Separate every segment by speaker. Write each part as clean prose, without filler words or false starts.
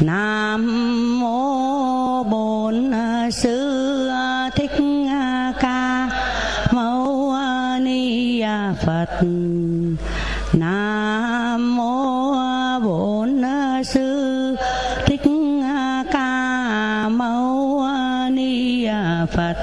Speaker 1: Nam mô Bổn Sư Thích Ca Mâu Ni Phật. Nam mô Bổn Sư Thích Ca Mâu Ni Phật.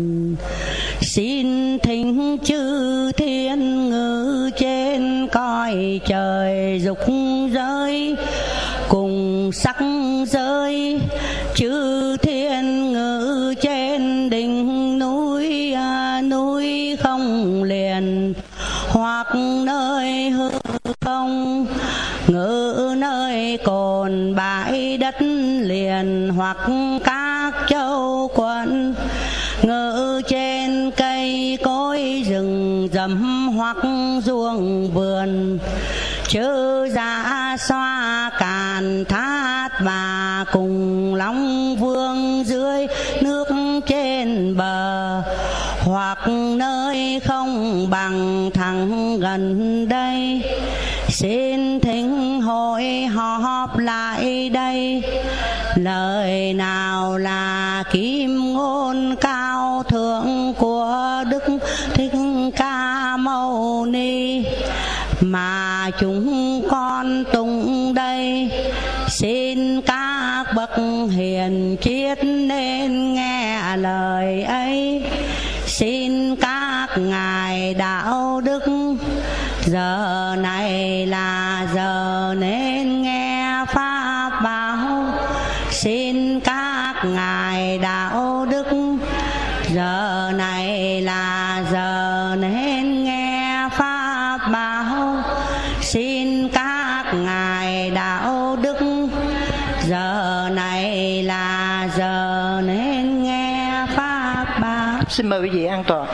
Speaker 1: Xin thỉnh chư thiên ngự trên cõi trời dục giới cùng sắc giới, chư thiên ngự trên đỉnh núi núi không liền, hoặc nơi hư không ngự nơi cồn bãi đất liền, hoặc các châu quận ngự trên cây cối rừng rậm hoặc ruộng vườn, chư dạ xoa càn thát và cùng long vương dưới nước trên bờ, hoặc nơi không bằng thẳng gần đây. Xin thỉnh hội họp lại đây. Lời nào là kim ngôn cao thượng của Đức Thích Ca Mâu Ni mà chúng con tụng đây? Xin các bậc hiền triết nên nghe lời ấy. Xin các ngài đạo đức giờ này là giờ nên nghe pháp bảo. Xin các ngài đạo đức giờ này là giờ nên nghe pháp bảo. Xin các ngài đạo đức giờ này là giờ nên nghe pháp bảo.
Speaker 2: Xin mời quý vị an toàn.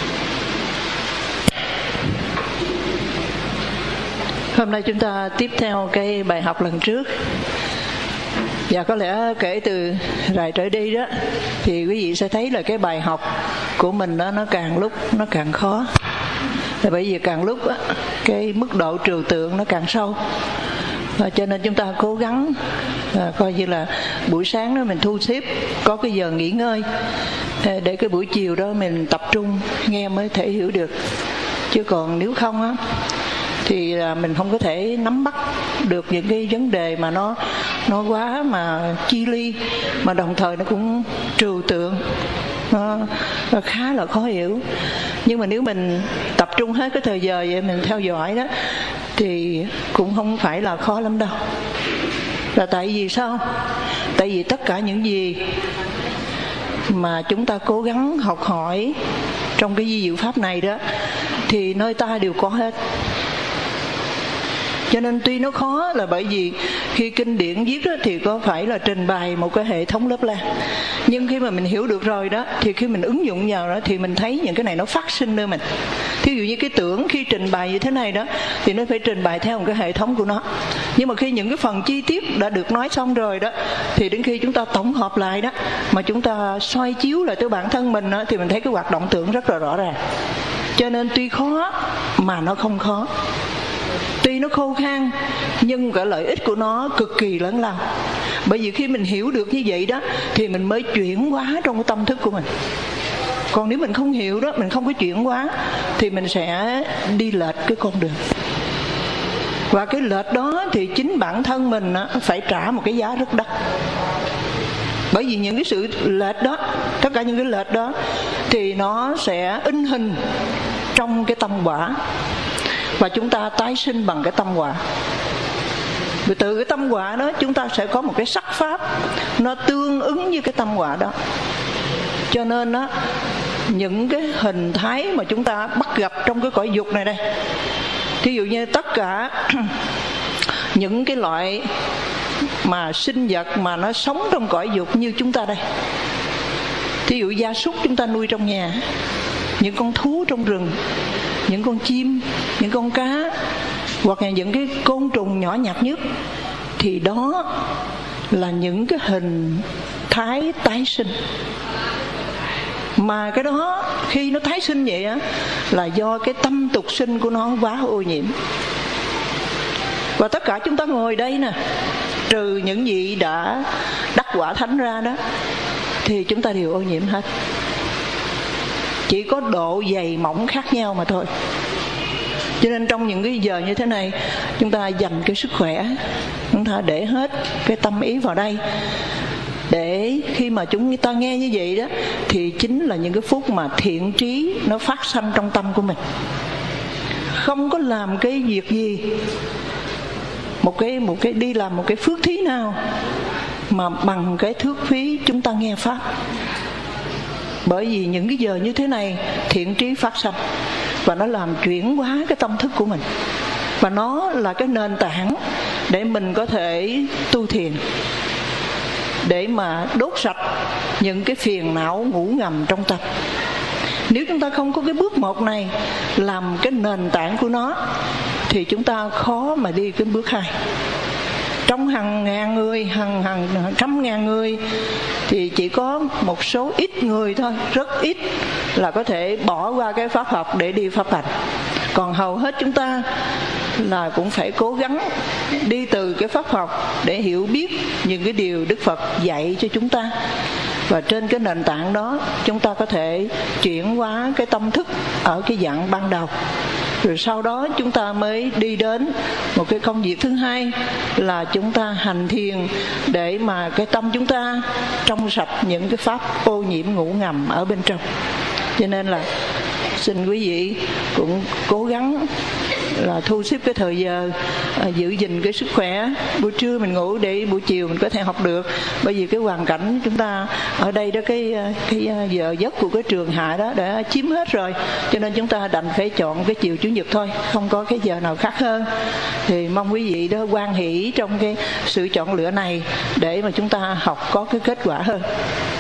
Speaker 2: Hôm nay chúng ta tiếp theo cái bài học lần trước. Và có lẽ kể từ rày trở đi đó thì quý vị sẽ thấy là cái bài học của mình đó nó càng lúc nó càng khó. Là bởi vì càng lúc đó, cái mức độ trừu tượng nó càng sâu. Cho nên chúng ta cố gắng coi như là buổi sáng đó mình thu xếp có cái giờ nghỉ ngơi để cái buổi chiều đó mình tập trung nghe mới thể hiểu được. Chứ còn nếu không á thì mình không có thể nắm bắt được những cái vấn đề mà nó quá mà chi ly, mà đồng thời nó cũng trừu tượng, nó khá là khó hiểu. Nhưng mà nếu mình tập trung hết cái thời giờ vậy mình theo dõi đó thì cũng không phải là khó lắm đâu. Là tại vì sao? Tại vì tất cả những gì mà chúng ta cố gắng học hỏi trong cái di diệu pháp này đó thì nơi ta đều có hết. Cho nên tuy nó khó là bởi vì khi kinh điển viết đó thì có phải là trình bày một cái hệ thống lớp lan. Nhưng khi mà mình hiểu được rồi đó thì khi mình ứng dụng vào đó thì mình thấy những cái này nó phát sinh nơi mình. Thí dụ như cái tưởng khi trình bày như thế này đó thì nó phải trình bày theo một cái hệ thống của nó. Nhưng mà khi những cái phần chi tiết đã được nói xong rồi đó thì đến khi chúng ta tổng hợp lại đó mà chúng ta soi chiếu lại tới bản thân mình đó, thì mình thấy cái hoạt động tưởng rất là rõ ràng. Cho nên tuy khó mà nó không khó. Tuy nó khô khan nhưng cái lợi ích của nó cực kỳ lớn lao. Bởi vì khi mình hiểu được như vậy đó thì mình mới chuyển hóa trong cái tâm thức của mình. Còn nếu mình không hiểu đó, mình không có chuyển hóa thì mình sẽ đi lệch cái con đường. Và cái lệch đó thì chính bản thân mình phải trả một cái giá rất đắt. Bởi vì những cái sự lệch đó, tất cả những cái lệch đó thì nó sẽ in hình trong cái tâm quả. Và chúng ta tái sinh bằng cái tâm quả. Vì từ cái tâm quả đó chúng ta sẽ có một cái sắc pháp nó tương ứng với cái tâm quả đó. Cho nên đó, những cái hình thái mà chúng ta bắt gặp trong cái cõi dục này đây, thí dụ như tất cả những cái loại mà sinh vật mà nó sống trong cõi dục như chúng ta đây, thí dụ gia súc chúng ta nuôi trong nhà, những con thú trong rừng, những con chim, những con cá, hoặc là những cái côn trùng nhỏ nhặt nhất, thì đó là những cái hình thái tái sinh. Mà cái đó khi nó tái sinh vậy á là do cái tâm tục sinh của nó quá ô nhiễm. Và tất cả chúng ta ngồi đây nè, trừ những vị đã đắc quả thánh ra đó, thì chúng ta đều ô nhiễm hết. Chỉ có độ dày mỏng khác nhau mà thôi. Cho nên trong những cái giờ như thế này, chúng ta dành cái sức khỏe, chúng ta để hết cái tâm ý vào đây, để khi mà chúng ta nghe như vậy đó, thì chính là những cái phút mà thiện trí nó phát sanh trong tâm của mình. Không có làm cái việc gì, một cái đi làm một cái phước thí nào mà bằng cái thước phí chúng ta nghe pháp. Bởi vì những cái giờ như thế này thiện trí phát sanh, và nó làm chuyển hóa cái tâm thức của mình, và nó là cái nền tảng để mình có thể tu thiền, để mà đốt sạch những cái phiền não ngủ ngầm trong tâm. Nếu chúng ta không có cái bước một này làm cái nền tảng của nó, thì chúng ta khó mà đi cái bước hai. Trong hàng ngàn người, hàng trăm ngàn người, thì chỉ có một số ít người thôi, rất ít là có thể bỏ qua cái pháp học để đi pháp hành. Còn hầu hết chúng ta là cũng phải cố gắng đi từ cái pháp học để hiểu biết những cái điều Đức Phật dạy cho chúng ta. Và trên cái nền tảng đó, chúng ta có thể chuyển hóa cái tâm thức ở cái dạng ban đầu. Rồi sau đó chúng ta mới đi đến một cái công việc thứ hai, là chúng ta hành thiền để mà cái tâm chúng ta trong sạch những cái pháp ô nhiễm ngủ ngầm ở bên trong. Cho nên là xin quý vị cũng cố gắng là thu xếp cái thời giờ, giữ gìn cái sức khỏe. Buổi trưa mình ngủ để buổi chiều mình có thể học được. Bởi vì cái hoàn cảnh chúng ta ở đây đó, cái giờ giấc của cái trường Hạ đó đã chiếm hết rồi, cho nên chúng ta đành phải chọn cái chiều Chủ nhật thôi, không có cái giờ nào khác hơn. Thì mong quý vị đó hoan hỷ trong cái sự chọn lựa này để mà chúng ta học có cái kết quả hơn.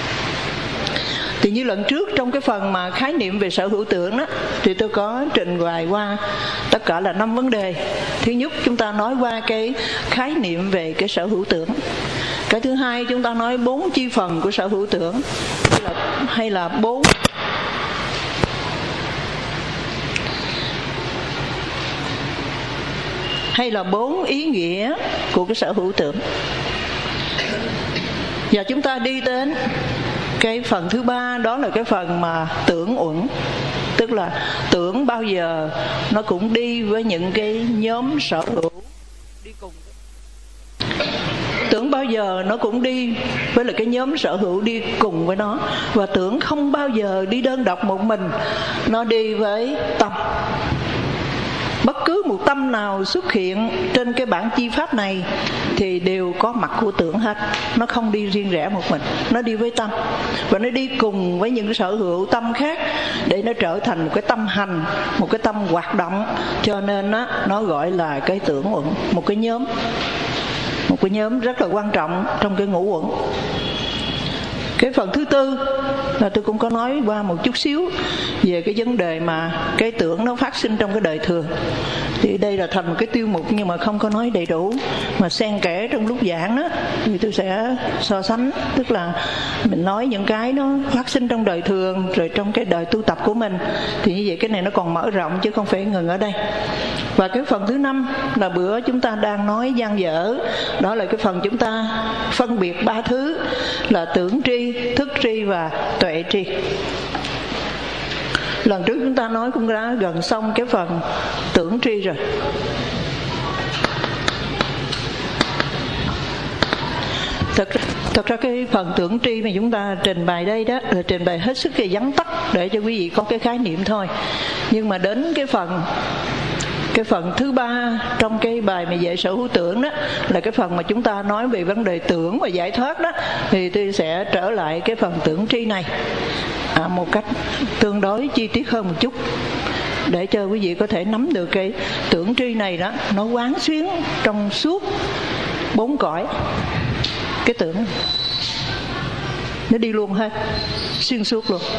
Speaker 2: Thì như lần trước trong cái phần mà khái niệm về sở hữu tưởng đó, thì tôi có trình bày qua tất cả là 5 vấn đề. Thứ nhất, chúng ta nói qua cái khái niệm về cái sở hữu tưởng. Cái thứ hai, chúng ta nói 4 chi phần của sở hữu tưởng, hay là 4 ý nghĩa của cái sở hữu tưởng. Và chúng ta đi đến cái phần thứ ba, đó là cái phần mà tưởng uẩn. Tức là tưởng bao giờ nó cũng đi với những cái nhóm sở hữu đi cùng. Tưởng bao giờ nó cũng đi với là cái nhóm sở hữu đi cùng với nó. Và tưởng không bao giờ đi đơn độc một mình, nó đi với tâm. Bất cứ một tâm nào xuất hiện trên cái bản chi pháp này thì đều có mặt của tưởng hết. Nó không đi riêng rẽ một mình, nó đi với tâm. Và nó đi cùng với những cái sở hữu tâm khác để nó trở thành một cái tâm hành, một cái tâm hoạt động. Cho nên nó gọi là cái tưởng uẩn, một cái nhóm rất là quan trọng trong cái ngũ uẩn. Cái phần thứ tư là tôi cũng có nói qua một chút xíu về cái vấn đề mà cái tưởng nó phát sinh trong cái đời thường. Thì đây là thành một cái tiêu mục nhưng mà không có nói đầy đủ, mà xen kẽ trong lúc giảng đó thì tôi sẽ so sánh. Tức là mình nói những cái nó phát sinh trong đời thường, rồi trong cái đời tu tập của mình. Thì như vậy cái này nó còn mở rộng chứ không phải ngừng ở đây. Và cái phần thứ 5 là bữa chúng ta đang nói dang dở. Đó là cái phần chúng ta phân biệt 3 thứ là tưởng tri, thức tri và tuệ tri. Lần trước chúng ta nói cũng đã gần xong cái phần tưởng tri rồi. Thật ra cái phần tưởng tri mà chúng ta trình bày đây đó là trình bày hết sức là vắn tắt để cho quý vị có cái khái niệm thôi. Nhưng mà đến cái phần thứ 3 trong cái bài mà dạy sở hữu tưởng đó là cái phần mà chúng ta nói về vấn đề tưởng và giải thoát đó, thì tôi sẽ trở lại cái phần tưởng tri này một cách tương đối chi tiết hơn một chút, để cho quý vị có thể nắm được cái tưởng tri này đó, nó quán xuyến trong suốt 4 cõi. Cái tưởng nó đi luôn hết, xuyên suốt luôn.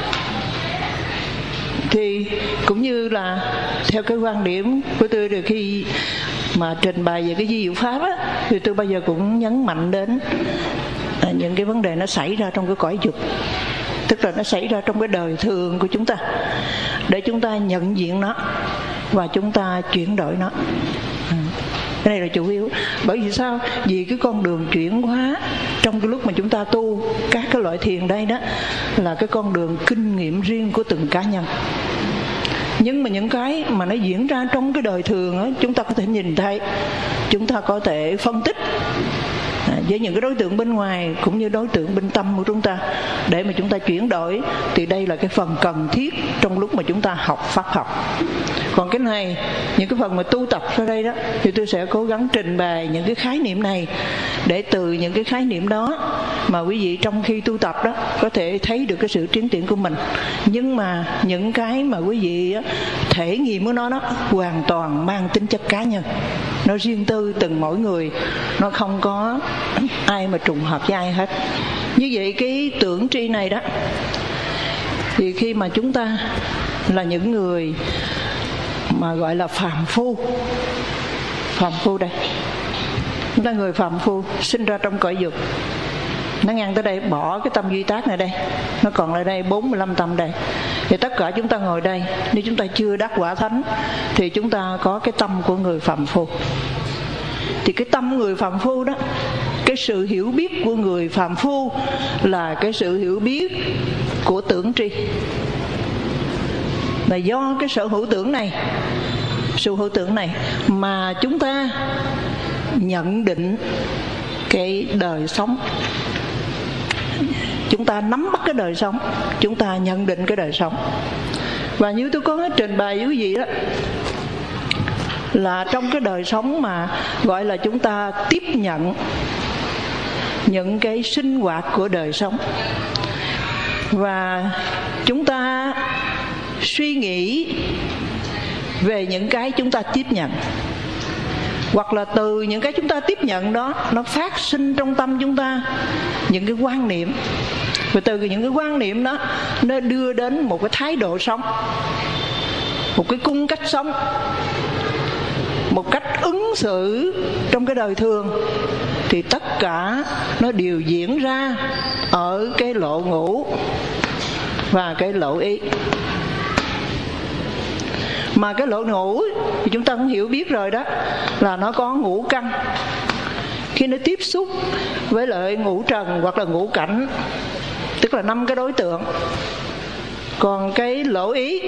Speaker 2: Thì cũng như là theo cái quan điểm của tôi, từ khi mà trình bày về cái vi diệu pháp á, thì tôi bao giờ cũng nhấn mạnh đến những cái vấn đề nó xảy ra trong cái cõi dục. Tức là nó xảy ra trong cái đời thường của chúng ta, để chúng ta nhận diện nó và chúng ta chuyển đổi nó. Cái này là chủ yếu. Bởi vì sao? Vì cái con đường chuyển hóa trong cái lúc mà chúng ta tu các cái loại thiền đây đó là cái con đường kinh nghiệm riêng của từng cá nhân. Nhưng mà những cái mà nó diễn ra trong cái đời thường đó, chúng ta có thể nhìn thấy, chúng ta có thể phân tích với những cái đối tượng bên ngoài cũng như đối tượng bên tâm của chúng ta để mà chúng ta chuyển đổi. Thì đây là cái phần cần thiết trong lúc mà chúng ta học pháp học. Còn cái này, những cái phần mà tu tập sau đây đó, thì tôi sẽ cố gắng trình bày những cái khái niệm này, để từ những cái khái niệm đó mà quý vị trong khi tu tập đó có thể thấy được cái sự tiến triển của mình. Nhưng mà những cái mà quý vị thể nghiệm của nó đó hoàn toàn mang tính chất cá nhân, nó riêng tư từng mỗi người, nó không có ai mà trùng hợp với ai hết. Như vậy cái tưởng tri này đó, thì khi mà chúng ta là những người mà gọi là phàm phu đây, chúng ta người phàm phu sinh ra trong cõi dục, nó ngang tới đây, bỏ cái tâm duy tác này đây, nó còn lại đây 45 tâm đây. Thì tất cả chúng ta ngồi đây, nếu chúng ta chưa đắc quả thánh thì chúng ta có cái tâm của người phàm phu. Thì cái tâm người phàm phu đó, cái sự hiểu biết của người phàm phu là cái sự hiểu biết của tưởng tri. Là do cái sở hữu tưởng này, sự hữu tưởng này mà chúng ta nhận định cái đời sống, chúng ta nắm bắt cái đời sống, chúng ta nhận định cái đời sống. Và như tôi có trình bày với quý vị đó, là trong cái đời sống mà gọi là chúng ta tiếp nhận những cái sinh hoạt của đời sống, và chúng ta suy nghĩ về những cái chúng ta tiếp nhận, hoặc là từ những cái chúng ta tiếp nhận đó nó phát sinh trong tâm chúng ta những cái quan niệm, và từ những cái quan niệm đó nó đưa đến một cái thái độ sống, một cái cung cách sống, một cách ứng xử trong cái đời thường. Thì tất cả nó đều diễn ra ở cái lộ ngũ và cái lộ ý. Mà cái lộ ngũ thì chúng ta cũng hiểu biết rồi đó, là nó có ngũ căn. Khi nó tiếp xúc với lại ngũ trần hoặc là ngũ cảnh, tức là 5 cái đối tượng. Còn cái lộ ý,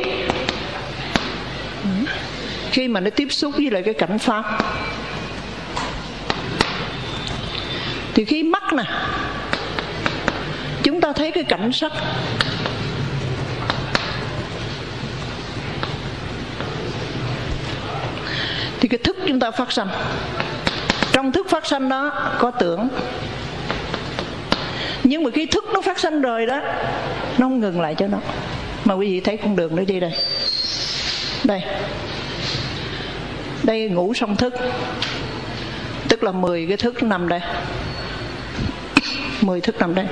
Speaker 2: khi mà nó tiếp xúc với lại cái cảnh pháp, thì khi mắt nè, chúng ta thấy cái cảnh sắc, thì cái thức chúng ta phát sanh. Trong thức phát sanh đó có tưởng. Nhưng mà khi thức nó phát sanh rồi đó, nó không ngừng lại cho nó. Mà quý vị thấy con đường nó đi đây. Đây ngũ song thức, tức là 10 cái thức nằm đây, 10 thức nằm đây.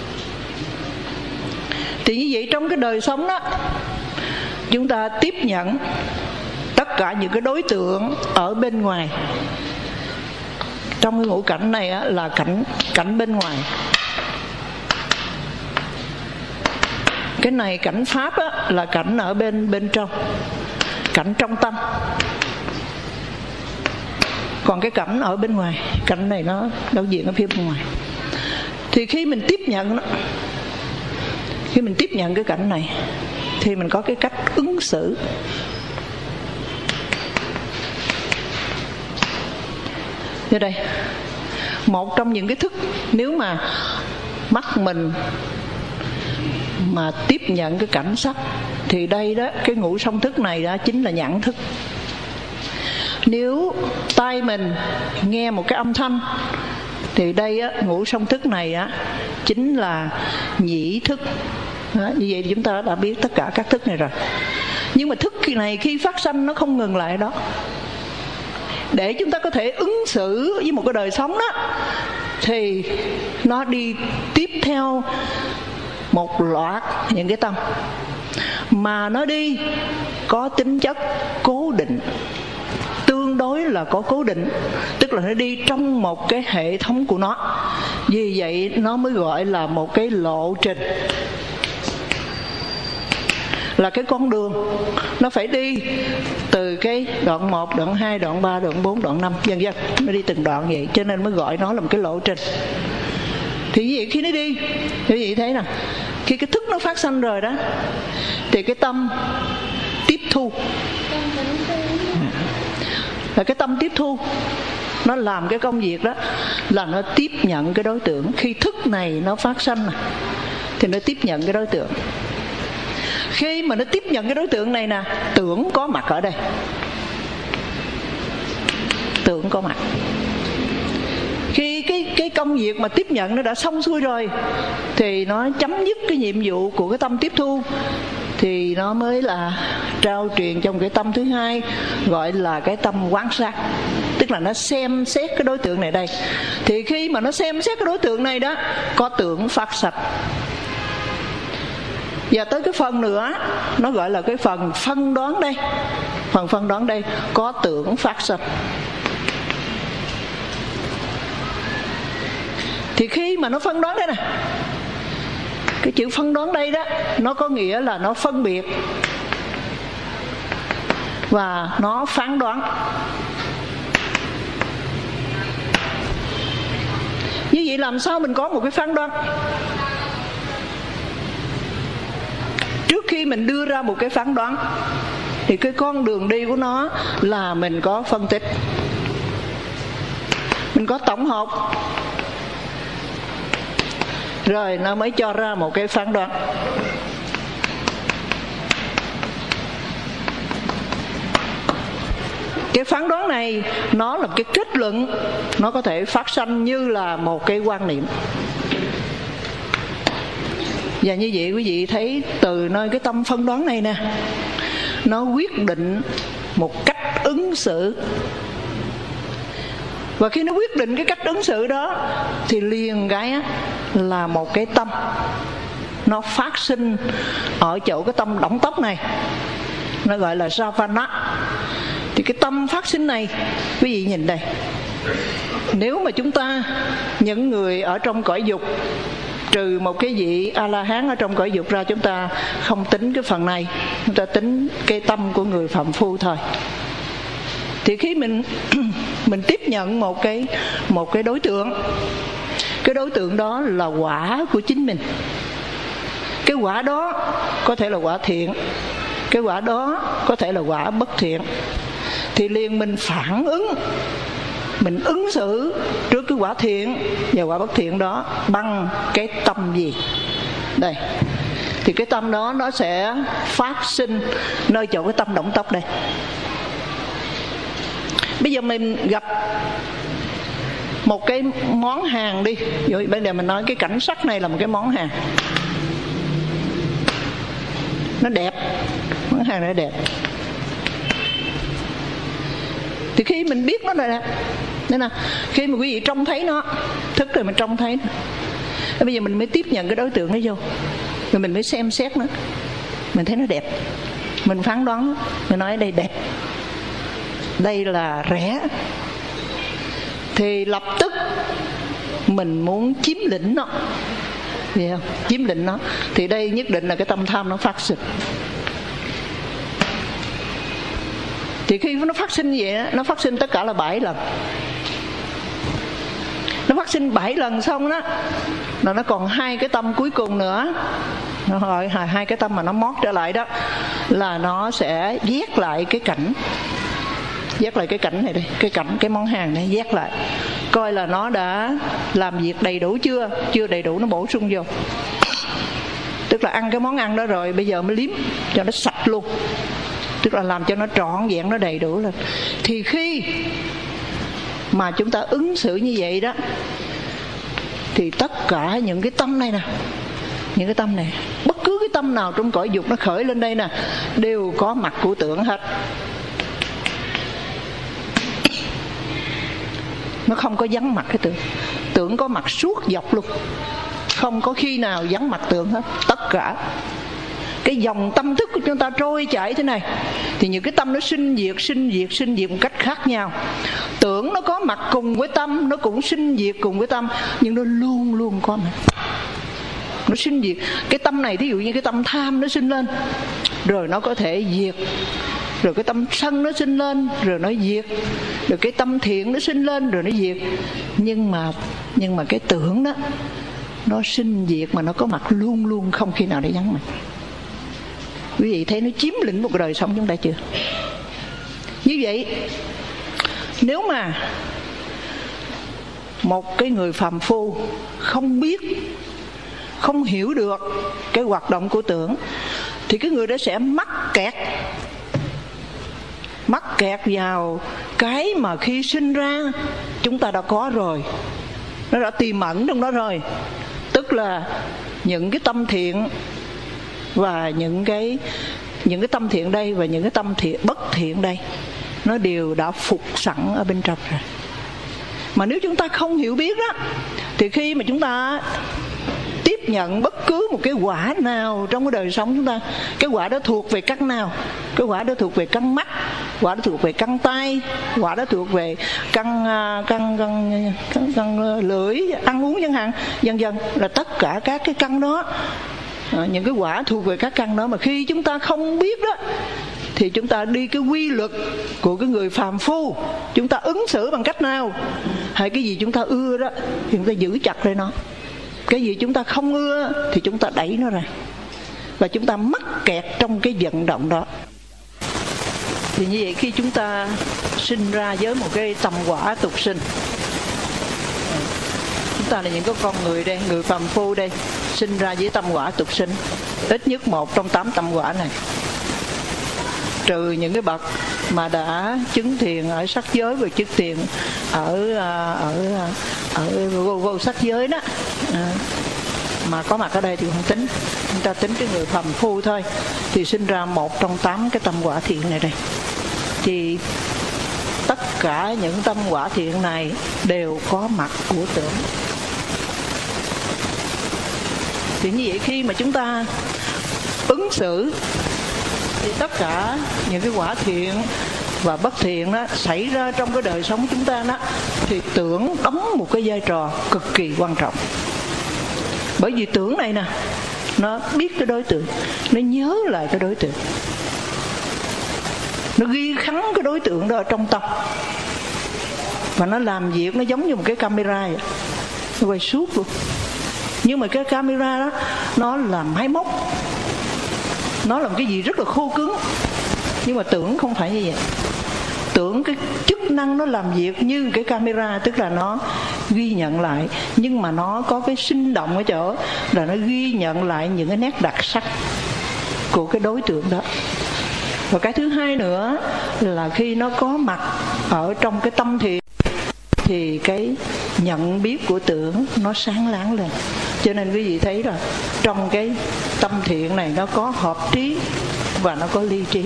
Speaker 2: Thì như vậy trong cái đời sống đó, chúng ta tiếp nhận tất cả những cái đối tượng ở bên ngoài. Trong cái ngũ cảnh này á, là cảnh bên ngoài. Cái này cảnh pháp á, là cảnh ở bên trong, cảnh trong tâm. Còn cái cảnh ở bên ngoài, cảnh này nó đối diện ở phía bên ngoài. Thì khi mình tiếp nhận nó, khi mình tiếp nhận cái cảnh này, thì mình có cái cách ứng xử. Như đây, một trong những cái thức, nếu mà mắt mình mà tiếp nhận cái cảnh sắc, thì đây đó, cái ngũ song thức này đó chính là nhãn thức. Nếu tai mình nghe một cái âm thanh, thì đây á, ngũ song thức này á, chính là nhĩ thức. Đó, như vậy chúng ta đã biết tất cả các thức này rồi. Nhưng mà thức này khi phát sanh nó không ngừng lại đó. Để chúng ta có thể ứng xử với một cái đời sống đó, thì nó đi tiếp theo một loạt những cái tâm, mà nó đi có tính chất cố định, tương đối là có cố định, tức là nó đi trong một cái hệ thống của nó. Vì vậy nó mới gọi là một cái lộ trình. là cái con đường. Nó phải đi từ cái đoạn 1, đoạn 2, đoạn 3, đoạn 4, đoạn 5 vân vân. Nó đi từng đoạn vậy, cho nên mới gọi nó là một cái lộ trình. Thì như vậy khi nó đi, quý vị thấy nè, khi cái thức nó phát sanh rồi đó, thì cái tâm tiếp thu, là cái tâm tiếp thu, nó làm cái công việc đó là nó tiếp nhận cái đối tượng. Khi thức này nó phát sanh thì nó tiếp nhận cái đối tượng. Khi mà nó tiếp nhận cái đối tượng này nè, tưởng có mặt ở đây, tưởng có mặt. Khi cái công việc mà tiếp nhận nó đã xong xuôi rồi, thì nó chấm dứt cái nhiệm vụ của cái tâm tiếp thu, thì nó mới là trao truyền trong cái tâm thứ hai, gọi là cái tâm quán sát. Tức là nó xem xét cái đối tượng này đây. Thì khi mà nó xem xét cái đối tượng này đó, có tưởng phát sanh. Và tới cái phần nữa, nó gọi là cái phần phân đoán đây. Phần phân đoán đây có tưởng phát sanh. Thì khi mà nó phân đoán đây nè, cái chữ phân đoán đây đó, nó có nghĩa là nó phân biệt và nó phán đoán. Như vậy làm sao mình có một cái phán đoán? Trước khi mình đưa ra một cái phán đoán, thì cái con đường đi của nó là mình có phân tích, mình có tổng hợp, rồi nó mới cho ra một cái phán đoán. Cái phán đoán này nó là một cái kết luận, nó có thể phát sanh như là một cái quan niệm. Và như vậy quý vị thấy từ nơi cái tâm phân đoán này nè, nó quyết định một cách ứng xử. Và khi nó quyết định cái cách ứng xử đó, thì liền cái á, là một cái tâm nó phát sinh ở chỗ cái tâm động tóc này, nó gọi là savana. Thì cái tâm phát sinh này, quý vị nhìn đây, nếu mà chúng ta, những người ở trong cõi dục, trừ một cái vị A-la-hán ở trong cõi dục ra, chúng ta không tính cái phần này, chúng ta tính cái tâm của người phàm phu thôi. Thì khi mình tiếp nhận một cái đối tượng, cái đối tượng đó là quả của chính mình. Cái quả đó có thể là quả thiện, cái quả đó có thể là quả bất thiện. Thì liền mình phản ứng, mình ứng xử trước cái quả thiện và quả bất thiện đó bằng cái tâm gì? Đây, thì cái tâm đó nó sẽ phát sinh nơi chỗ cái tâm động tóc đây. Bây giờ mình gặp một cái món hàng đi, rồi bây giờ mình nói cái cảnh sắc này là một cái món hàng, nó đẹp, món hàng này đẹp. Thì khi mình biết nó là đẹp, nên là khi mà quý vị trông thấy nó, thức rồi mình trông thấy nó, bây giờ mình mới tiếp nhận cái đối tượng nó vô, rồi mình mới xem xét nó, mình thấy nó đẹp, mình phán đoán, mình nói đây đẹp, đây là rẻ, thì lập tức mình muốn chiếm lĩnh nó, hiểu không? Chiếm lĩnh nó, thì đây nhất định là cái tâm tham nó phát sinh. Thì khi nó phát sinh vậy đó, nó phát sinh tất cả là 7 lần. Nó phát sinh 7 lần xong đó, là nó còn 2 cái tâm cuối cùng nữa. Nó gọi 2 cái tâm mà nó mót trở lại đó, là nó sẽ vét lại cái cảnh, vét lại cái cảnh này đây, cái cảnh, cái món hàng này vét lại, coi là nó đã làm việc đầy đủ chưa, chưa đầy đủ nó bổ sung vô. Tức là ăn cái món ăn đó rồi, bây giờ mới liếm cho nó sạch luôn, tức là làm cho nó trọn vẹn, nó đầy đủ lên. Thì khi mà chúng ta ứng xử như vậy đó, thì tất cả những cái tâm này nè, những cái tâm này, bất cứ cái tâm nào trong cõi dục nó khởi lên đây nè, đều có mặt của tưởng hết. Nó không có vắng mặt cái tưởng. Tưởng có mặt suốt dọc luôn, không có khi nào vắng mặt tưởng hết. Tất cả cái dòng tâm thức của chúng ta trôi chảy thế này, thì những cái tâm nó sinh diệt một cách khác nhau. Tưởng nó có mặt cùng với tâm, nó cũng sinh diệt cùng với tâm, nhưng nó luôn luôn có mặt. Nó sinh diệt. Cái tâm này thí dụ như cái tâm tham nó sinh lên, rồi nó có thể diệt, rồi cái tâm sân nó sinh lên rồi nó diệt, rồi cái tâm thiện nó sinh lên rồi nó diệt. Nhưng mà cái tưởng đó nó sinh diệt mà nó có mặt luôn luôn, không khi nào để vắng mặt. Quý vị thấy nó chiếm lĩnh một đời sống chúng ta chưa? Như vậy nếu mà một cái người phàm phu không biết, không hiểu được cái hoạt động của tưởng, thì cái người đó sẽ mắc kẹt vào cái mà khi sinh ra chúng ta đã có rồi, nó đã tiềm ẩn trong đó rồi. Tức là những cái tâm thiện và những cái tâm thiện đây và những cái tâm bất thiện đây, nó đều đã phục sẵn ở bên trong rồi. Mà nếu chúng ta không hiểu biết đó, thì khi mà chúng ta tiếp nhận bất cứ một cái quả nào trong cái đời sống chúng ta, cái quả đó thuộc về căn nào? Cái quả đó thuộc về căn mắt, quả đó thuộc về căn tai, quả đó thuộc về căn lưỡi, ăn uống chẳng hạn, dần dần là tất cả các cái căn đó. Những cái quả thuộc về các căn đó mà khi chúng ta không biết đó, thì chúng ta đi cái quy luật của cái người phàm phu, chúng ta ứng xử bằng cách nào? Hay cái gì chúng ta ưa đó thì chúng ta giữ chặt lấy nó, cái gì chúng ta không ưa thì chúng ta đẩy nó ra, và chúng ta mắc kẹt trong cái vận động đó. Thì như vậy khi chúng ta sinh ra với một cái tâm quả tục sinh, chúng ta là những cái con người đây, người phàm phu đây, sinh ra với tâm quả tục sinh, ít nhất 1 trong 8 tâm quả này. Trừ những cái bậc mà đã chứng thiền ở sắc giới và chứng thiền ở vô sắc giới đó, mà có mặt ở đây thì không tính. Chúng ta tính cái người phàm phu thôi, thì sinh ra 1 trong 8 cái tâm quả thiện này đây. Thì tất cả những tâm quả thiện này đều có mặt của tưởng. Thì như vậy khi mà chúng ta ứng xử thì tất cả những cái quả thiện và bất thiện đó xảy ra trong cái đời sống chúng ta đó, thì tưởng đóng một cái vai trò cực kỳ quan trọng. Bởi vì tưởng này nè, nó biết cái đối tượng, nó nhớ lại cái đối tượng, nó ghi khắc cái đối tượng đó ở trong tâm, và nó làm việc nó giống như một cái camera vậy, nó quay suốt luôn. Nhưng mà cái camera đó nó là máy móc, nó là một cái gì rất là khô cứng. Nhưng mà tưởng không phải như vậy. Tưởng cái chức năng nó làm việc như cái camera, tức là nó ghi nhận lại, nhưng mà nó có cái sinh động ở chỗ là nó ghi nhận lại những cái nét đặc sắc của cái đối tượng đó. Và cái thứ hai nữa là khi nó có mặt ở trong cái tâm thiện thì cái nhận biết của tưởng nó sáng láng lên. Cho nên quý vị thấy rồi, trong cái tâm thiện này nó có hợp trí và nó có ly trí.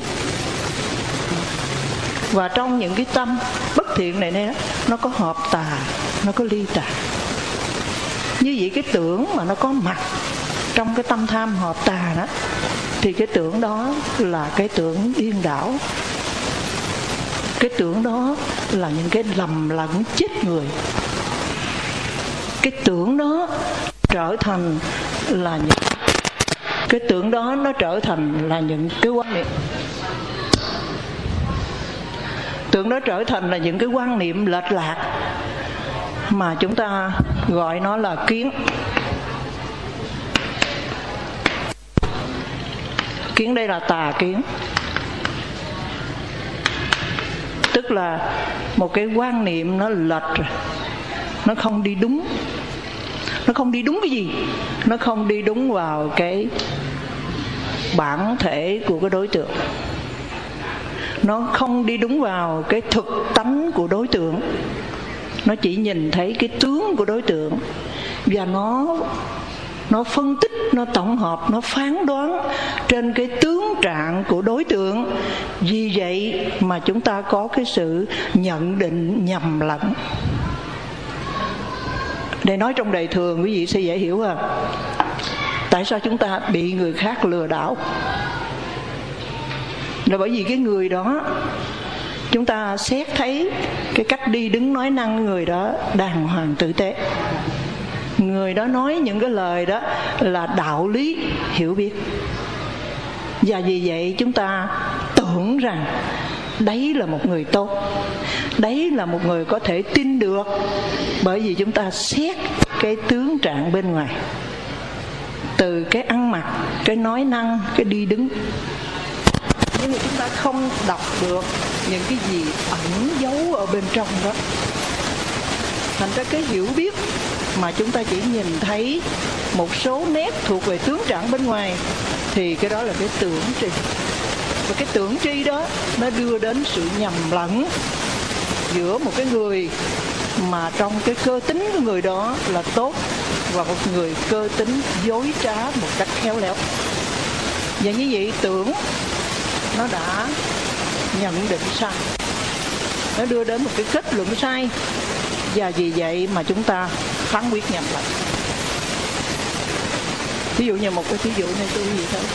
Speaker 2: Và trong những cái tâm bất thiện này đó, nó có hợp tà, nó có ly tà. Như vậy cái tưởng mà nó có mặt trong cái tâm tham hợp tà đó, thì cái tưởng đó là cái tưởng điên đảo. Cái tưởng đó là những cái lầm lẫn chết người. Cái tưởng đó trở thành là những cái tưởng đó nó trở thành là những cái quan niệm. Tưởng đó trở thành là những cái quan niệm lệch lạc mà chúng ta gọi nó là kiến. Kiến đây là tà kiến, tức là một cái quan niệm nó lệch rồi, nó không đi đúng. Nó không đi đúng cái gì? Nó không đi đúng vào cái bản thể của cái đối tượng, nó không đi đúng vào cái thực tánh của đối tượng. Nó chỉ nhìn thấy cái tướng của đối tượng, và nó phân tích, nó tổng hợp, nó phán đoán trên cái tướng trạng của đối tượng. Vì vậy mà chúng ta có cái sự nhận định nhầm lẫn. Để nói trong đời thường quý vị sẽ dễ hiểu à. Tại sao chúng ta bị người khác lừa đảo? Là bởi vì cái người đó chúng ta xét thấy cái cách đi đứng nói năng người đó đàng hoàng tử tế, người đó nói những cái lời đó là đạo lý hiểu biết. Và vì vậy chúng ta tưởng rằng đấy là một người tốt, đấy là một người có thể tin được, bởi vì chúng ta xét cái tướng trạng bên ngoài, từ cái ăn mặc, cái nói năng, cái đi đứng. Nhưng mà chúng ta không đọc được những cái gì ẩn giấu ở bên trong đó. Thành ra cái hiểu biết mà chúng ta chỉ nhìn thấy một số nét thuộc về tướng trạng bên ngoài, thì cái đó là cái tưởng tri. Và cái tưởng tri đó nó đưa đến sự nhầm lẫn giữa một cái người mà trong cái cơ tính của người đó là tốt, và một người cơ tính dối trá một cách khéo léo. Và như vậy tưởng nó đã nhận định sai, nó đưa đến một cái kết luận sai, và vì vậy mà chúng ta phán quyết nhầm lẫn. Ví dụ như một cái ví dụ này tôi gì thế.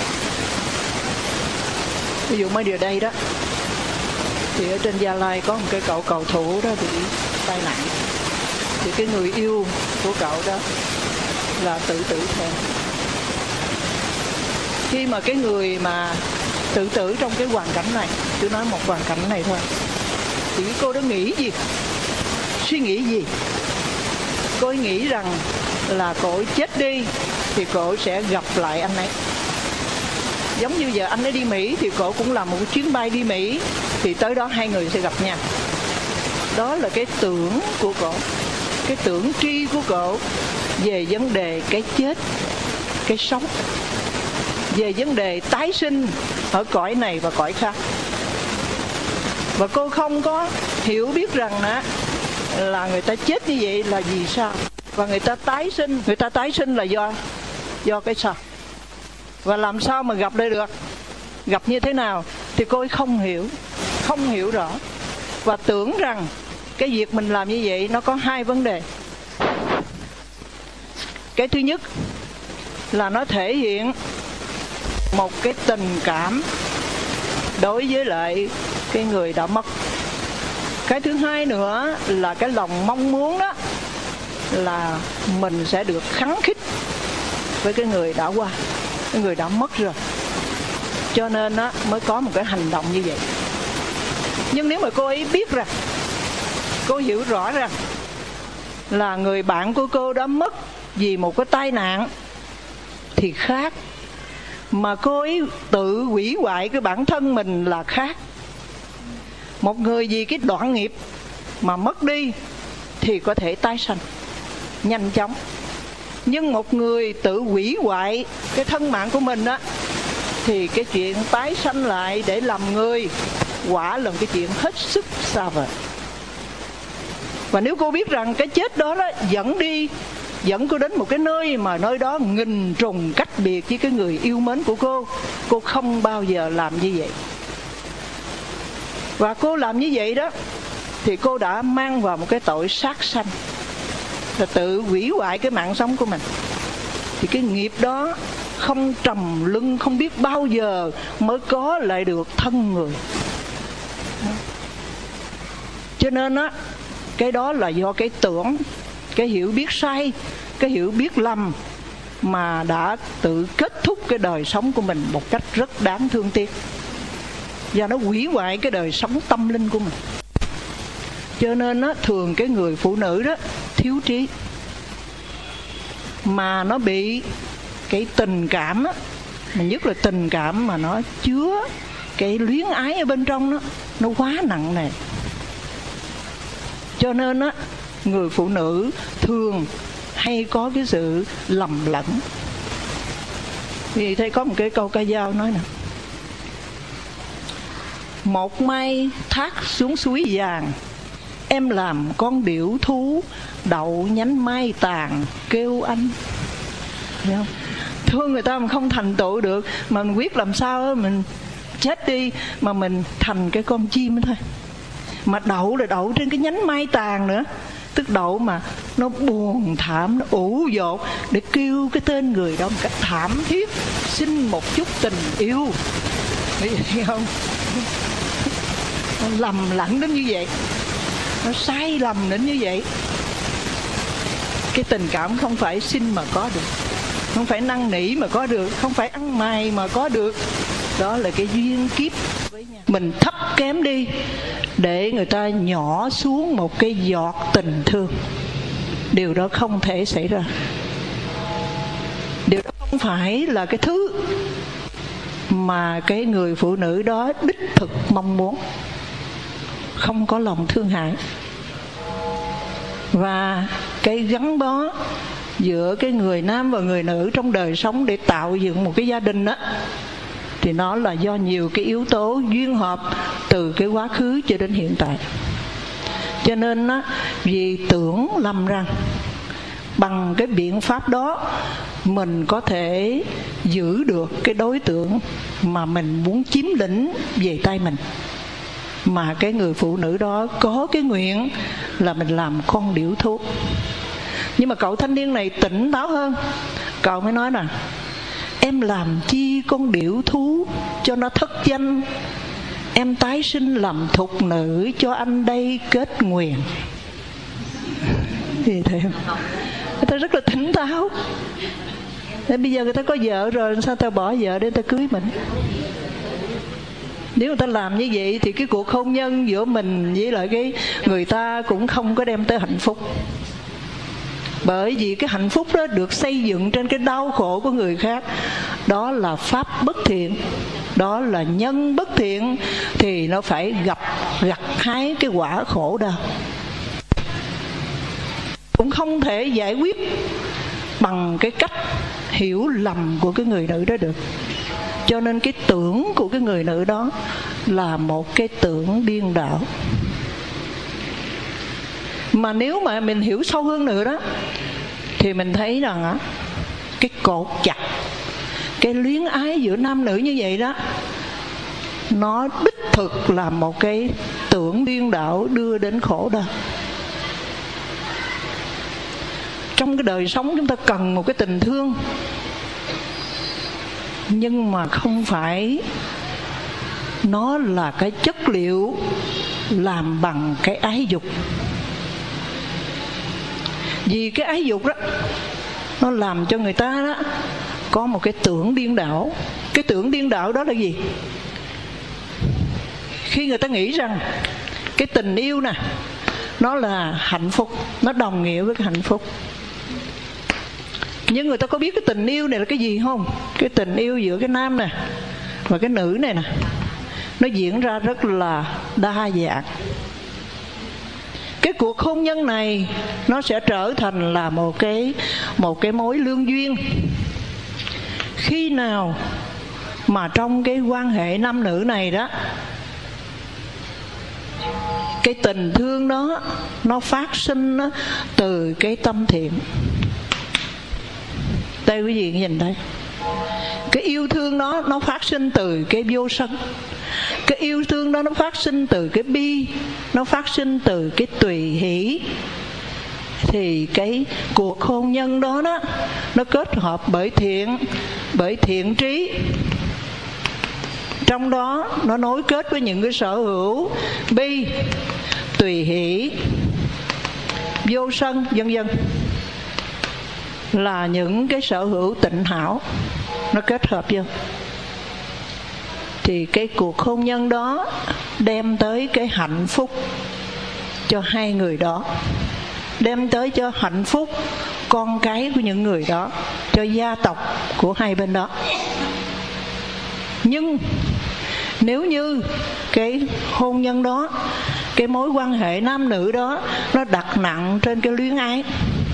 Speaker 2: Ví dụ mới điều đây đó, thì ở trên Gia Lai có một cái cậu cầu thủ đó bị tai nạn, thì cái người yêu của cậu đó là tự tử theo. Khi mà cái người mà tự tử trong cái hoàn cảnh này, tôi nói một hoàn cảnh này thôi, thì cô đó nghĩ gì, suy nghĩ gì? Cô ấy nghĩ rằng là cô ấy chết đi thì cô sẽ gặp lại anh ấy. Giống như giờ anh ấy đi Mỹ thì cô cũng làm một chuyến bay đi Mỹ, thì tới đó hai người sẽ gặp nhau. Đó là cái tưởng của cô, cái tưởng tri của cô về vấn đề cái chết, cái sống, về vấn đề tái sinh ở cõi này và cõi khác. Và cô không có hiểu biết rằng là người ta chết như vậy là vì sao, và người ta tái sinh là do cái sao, và làm sao mà gặp đây được, gặp như thế nào, thì cô ấy không hiểu rõ, và tưởng rằng cái việc mình làm như vậy nó có hai vấn đề. Cái thứ nhất là nó thể hiện một cái tình cảm đối với lại cái người đã mất. Cái thứ hai nữa là cái lòng mong muốn đó là mình sẽ được khắng khích với cái người đã qua, cái người đã mất rồi, cho nên mới có một cái hành động như vậy. Nhưng nếu mà cô ấy biết rằng, cô hiểu rõ rằng là người bạn của cô đã mất vì một cái tai nạn thì khác, mà cô ấy tự hủy hoại cái bản thân mình là khác. Một người vì cái đoạn nghiệp mà mất đi thì có thể tái sanh nhanh chóng, nhưng một người tự hủy hoại cái thân mạng của mình đó, thì cái chuyện tái sanh lại để làm người quả là cái chuyện hết sức xa vời. Và nếu cô biết rằng cái chết đó dẫn cô đến một cái nơi mà nơi đó nghìn trùng cách biệt với cái người yêu mến của cô không bao giờ làm như vậy. Và cô làm như vậy đó thì cô đã mang vào một cái tội sát sanh, là tự hủy hoại cái mạng sống của mình. Thì cái nghiệp đó không trầm lưng, không biết bao giờ mới có lại được thân người. Cho nên cái đó là do cái tưởng, cái hiểu biết sai, cái hiểu biết lầm mà đã tự kết thúc cái đời sống của mình một cách rất đáng thương tiếc, và nó hủy hoại cái đời sống tâm linh của mình. Cho nên thường cái người phụ nữ đó thiếu trí, mà nó bị cái tình cảm mà nhất là tình cảm mà nó chứa cái luyến ái ở bên trong nó quá nặng nề. Cho nên người phụ nữ thường hay có cái sự lầm lẫn. Vì thấy có một cái câu ca dao nói nè: một mai thác xuống suối vàng, em làm con điểu thú đậu nhánh mai tàn kêu anh. Thấy không? Thương người ta mà không thành tựu được, mà mình quyết làm sao mình chết đi mà mình thành cái con chim thôi. Mà đậu là đậu trên cái nhánh mai tàn nữa, tức đậu mà nó buồn thảm, nó ủ dột để kêu cái tên người đó một cách thảm thiết, xin một chút tình yêu. Thấy không? Nó lầm lẫn đến như vậy, nó sai lầm đến như vậy. Cái tình cảm không phải xin mà có được, không phải năn nỉ mà có được, không phải ăn mày mà có được, Đó là cái duyên kiếp với nhau. Mình thấp kém đi để người ta nhỏ xuống một cái giọt tình thương. Điều đó không thể xảy ra. Điều đó không phải là cái thứ mà cái người phụ nữ đó đích thực mong muốn. Không có lòng thương hại. Và cái gắn bó giữa cái người nam và người nữ trong đời sống để tạo dựng một cái gia đình đó, thì nó là do nhiều cái yếu tố duyên hợp từ cái quá khứ cho đến hiện tại. Cho nên á, vì tưởng lầm rằng bằng cái biện pháp đó mình có thể giữ được cái đối tượng mà mình muốn chiếm lĩnh về tay mình, mà cái người phụ nữ đó có cái nguyện là mình làm con điểu thú. Nhưng mà cậu thanh niên này tỉnh táo hơn. Cậu mới nói là em làm chi con điểu thú cho nó thất danh, em tái sinh làm thục nữ cho anh đây kết nguyền. Thì thế người ta rất là tỉnh táo. Thế bây giờ người ta có vợ rồi, sao ta bỏ vợ để ta cưới mình? Nếu người ta làm như vậy thì cái cuộc hôn nhân giữa mình với lại cái người ta cũng không có đem tới hạnh phúc. Bởi vì cái hạnh phúc đó được xây dựng trên cái đau khổ của người khác. Đó là pháp bất thiện, đó là nhân bất thiện, thì nó phải gặt hái cái quả khổ đau. Cũng không thể giải quyết bằng cái cách hiểu lầm của cái người nữ đó được. Cho nên cái tưởng của cái người nữ đó là một cái tưởng điên đảo. Mà nếu mà mình hiểu sâu hơn nữa đó, thì mình thấy rằng cái cột chặt, cái luyến ái giữa nam nữ như vậy đó, nó đích thực là một cái tưởng điên đảo đưa đến khổ đau. Trong cái đời sống chúng ta cần một cái tình thương, nhưng mà không phải nó là cái chất liệu làm bằng cái ái dục. Vì cái ái dục đó, nó làm cho người ta đó có một cái tưởng điên đảo. Cái tưởng điên đảo đó là gì? Khi người ta nghĩ rằng cái tình yêu nè, nó là hạnh phúc, nó đồng nghĩa với cái hạnh phúc. Nhưng người ta có biết cái tình yêu này là cái gì không? Cái tình yêu giữa cái nam nè và cái nữ này nè, nó diễn ra rất là đa dạng. Cái cuộc hôn nhân này nó sẽ trở thành là một cái mối lương duyên. Khi nào mà trong cái quan hệ nam nữ này đó, cái tình thương đó nó phát sinh đó từ cái tâm thiện. Đây quý vị nhìn thấy, cái yêu thương đó nó phát sinh từ cái vô sân. Cái yêu thương đó nó phát sinh từ cái bi, nó phát sinh từ cái tùy hỷ. Thì cái cuộc hôn nhân đó đó, nó kết hợp bởi thiện trí. Trong đó nó nối kết với những cái sở hữu bi, tùy hỷ, vô sân, vân vân, là những cái sở hữu tịnh hảo, nó kết hợp vô. Thì cái cuộc hôn nhân đó đem tới cái hạnh phúc cho hai người đó, đem tới cho hạnh phúc con cái của những người đó, cho gia tộc của hai bên đó. Nhưng nếu như cái hôn nhân đó, cái mối quan hệ nam nữ đó, nó đặt nặng trên cái luyến ái,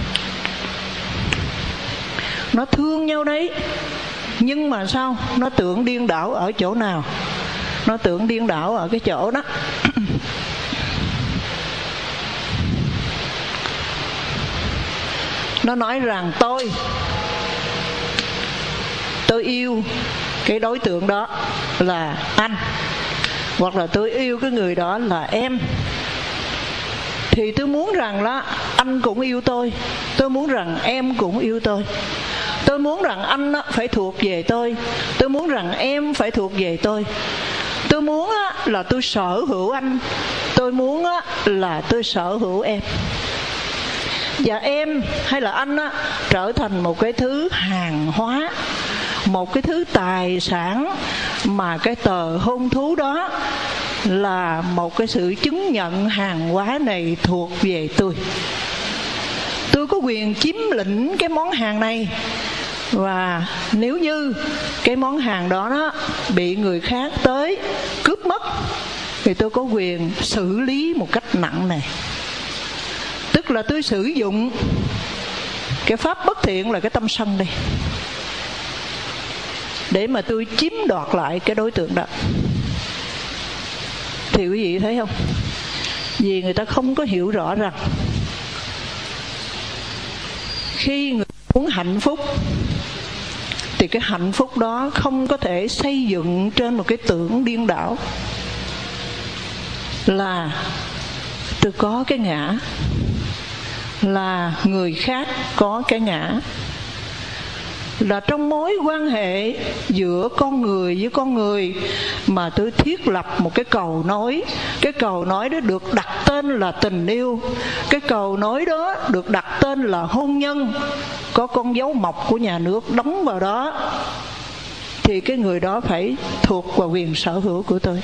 Speaker 2: nó thương nhau đấy, nhưng mà sao? Nó tưởng điên đảo ở chỗ nào? Nó tưởng điên đảo ở cái chỗ đó nó nói rằng tôi yêu cái đối tượng đó là anh, hoặc là tôi yêu cái người đó là em. Thì tôi muốn rằng là anh cũng yêu tôi muốn rằng em cũng yêu tôi. Tôi muốn rằng anh phải thuộc về tôi muốn rằng em phải thuộc về tôi. Tôi muốn là tôi sở hữu anh, tôi muốn là tôi sở hữu em. Và em hay là anh trở thành một cái thứ hàng hóa, một cái thứ tài sản mà cái tờ hôn thú đó là một cái sự chứng nhận hàng hóa này thuộc về tôi. Tôi có quyền chiếm lĩnh cái món hàng này, và nếu như cái món hàng đó bị người khác tới cướp mất thì tôi có quyền xử lý một cách nặng nề. Tức là tôi sử dụng cái pháp bất thiện là cái tâm sân đây để mà tôi chiếm đoạt lại cái đối tượng đó. Thì quý vị thấy không? Vì người ta không có hiểu rõ rằng khi người muốn hạnh phúc thì cái hạnh phúc đó không có thể xây dựng trên một cái tưởng điên đảo là tôi có cái ngã, là người khác có cái ngã, là trong mối quan hệ giữa con người với con người mà tôi thiết lập một cái cầu nối. Cái cầu nối đó được đặt tên là tình yêu, cái cầu nối đó được đặt tên là hôn nhân, có con dấu mộc của nhà nước đóng vào đó, thì cái người đó phải thuộc vào quyền sở hữu của tôi.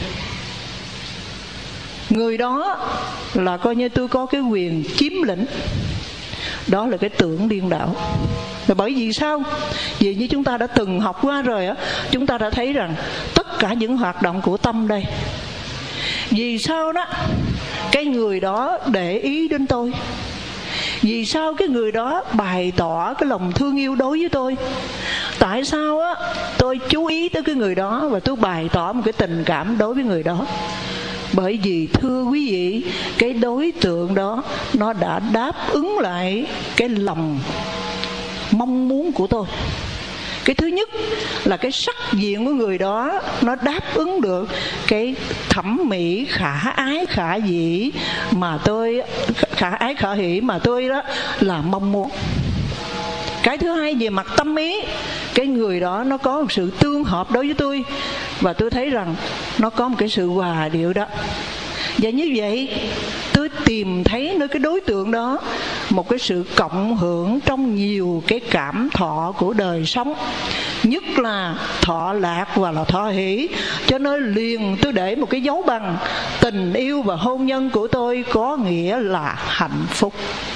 Speaker 2: Người đó là coi như tôi có cái quyền chiếm lĩnh. Đó là cái tưởng điên đảo. Là bởi vì sao? Vì như chúng ta đã từng học qua rồi á, chúng ta đã thấy rằng tất cả những hoạt động của tâm đây, vì sao đó cái người đó để ý đến tôi, vì sao cái người đó bày tỏ cái lòng thương yêu đối với tôi, tại sao á tôi chú ý tới cái người đó và tôi bày tỏ một cái tình cảm đối với người đó? Bởi vì thưa quý vị, cái đối tượng đó nó đã đáp ứng lại cái lòng mong muốn của tôi. Cái thứ nhất là cái sắc diện của người đó nó đáp ứng được cái thẩm mỹ khả ái khả dĩ mà tôi, khả ái khả hỷ mà tôi đó là mong muốn. Cái thứ hai về mặt tâm ý, cái người đó nó có một sự tương hợp đối với tôi, và tôi thấy rằng nó có một cái sự hòa điệu đó. Và như vậy tôi tìm thấy nơi cái đối tượng đó một cái sự cộng hưởng trong nhiều cái cảm thọ của đời sống, nhất là thọ lạc và là thọ hỷ. Cho nên liền tôi để một cái dấu bằng tình yêu và hôn nhân của tôi có nghĩa là hạnh phúc.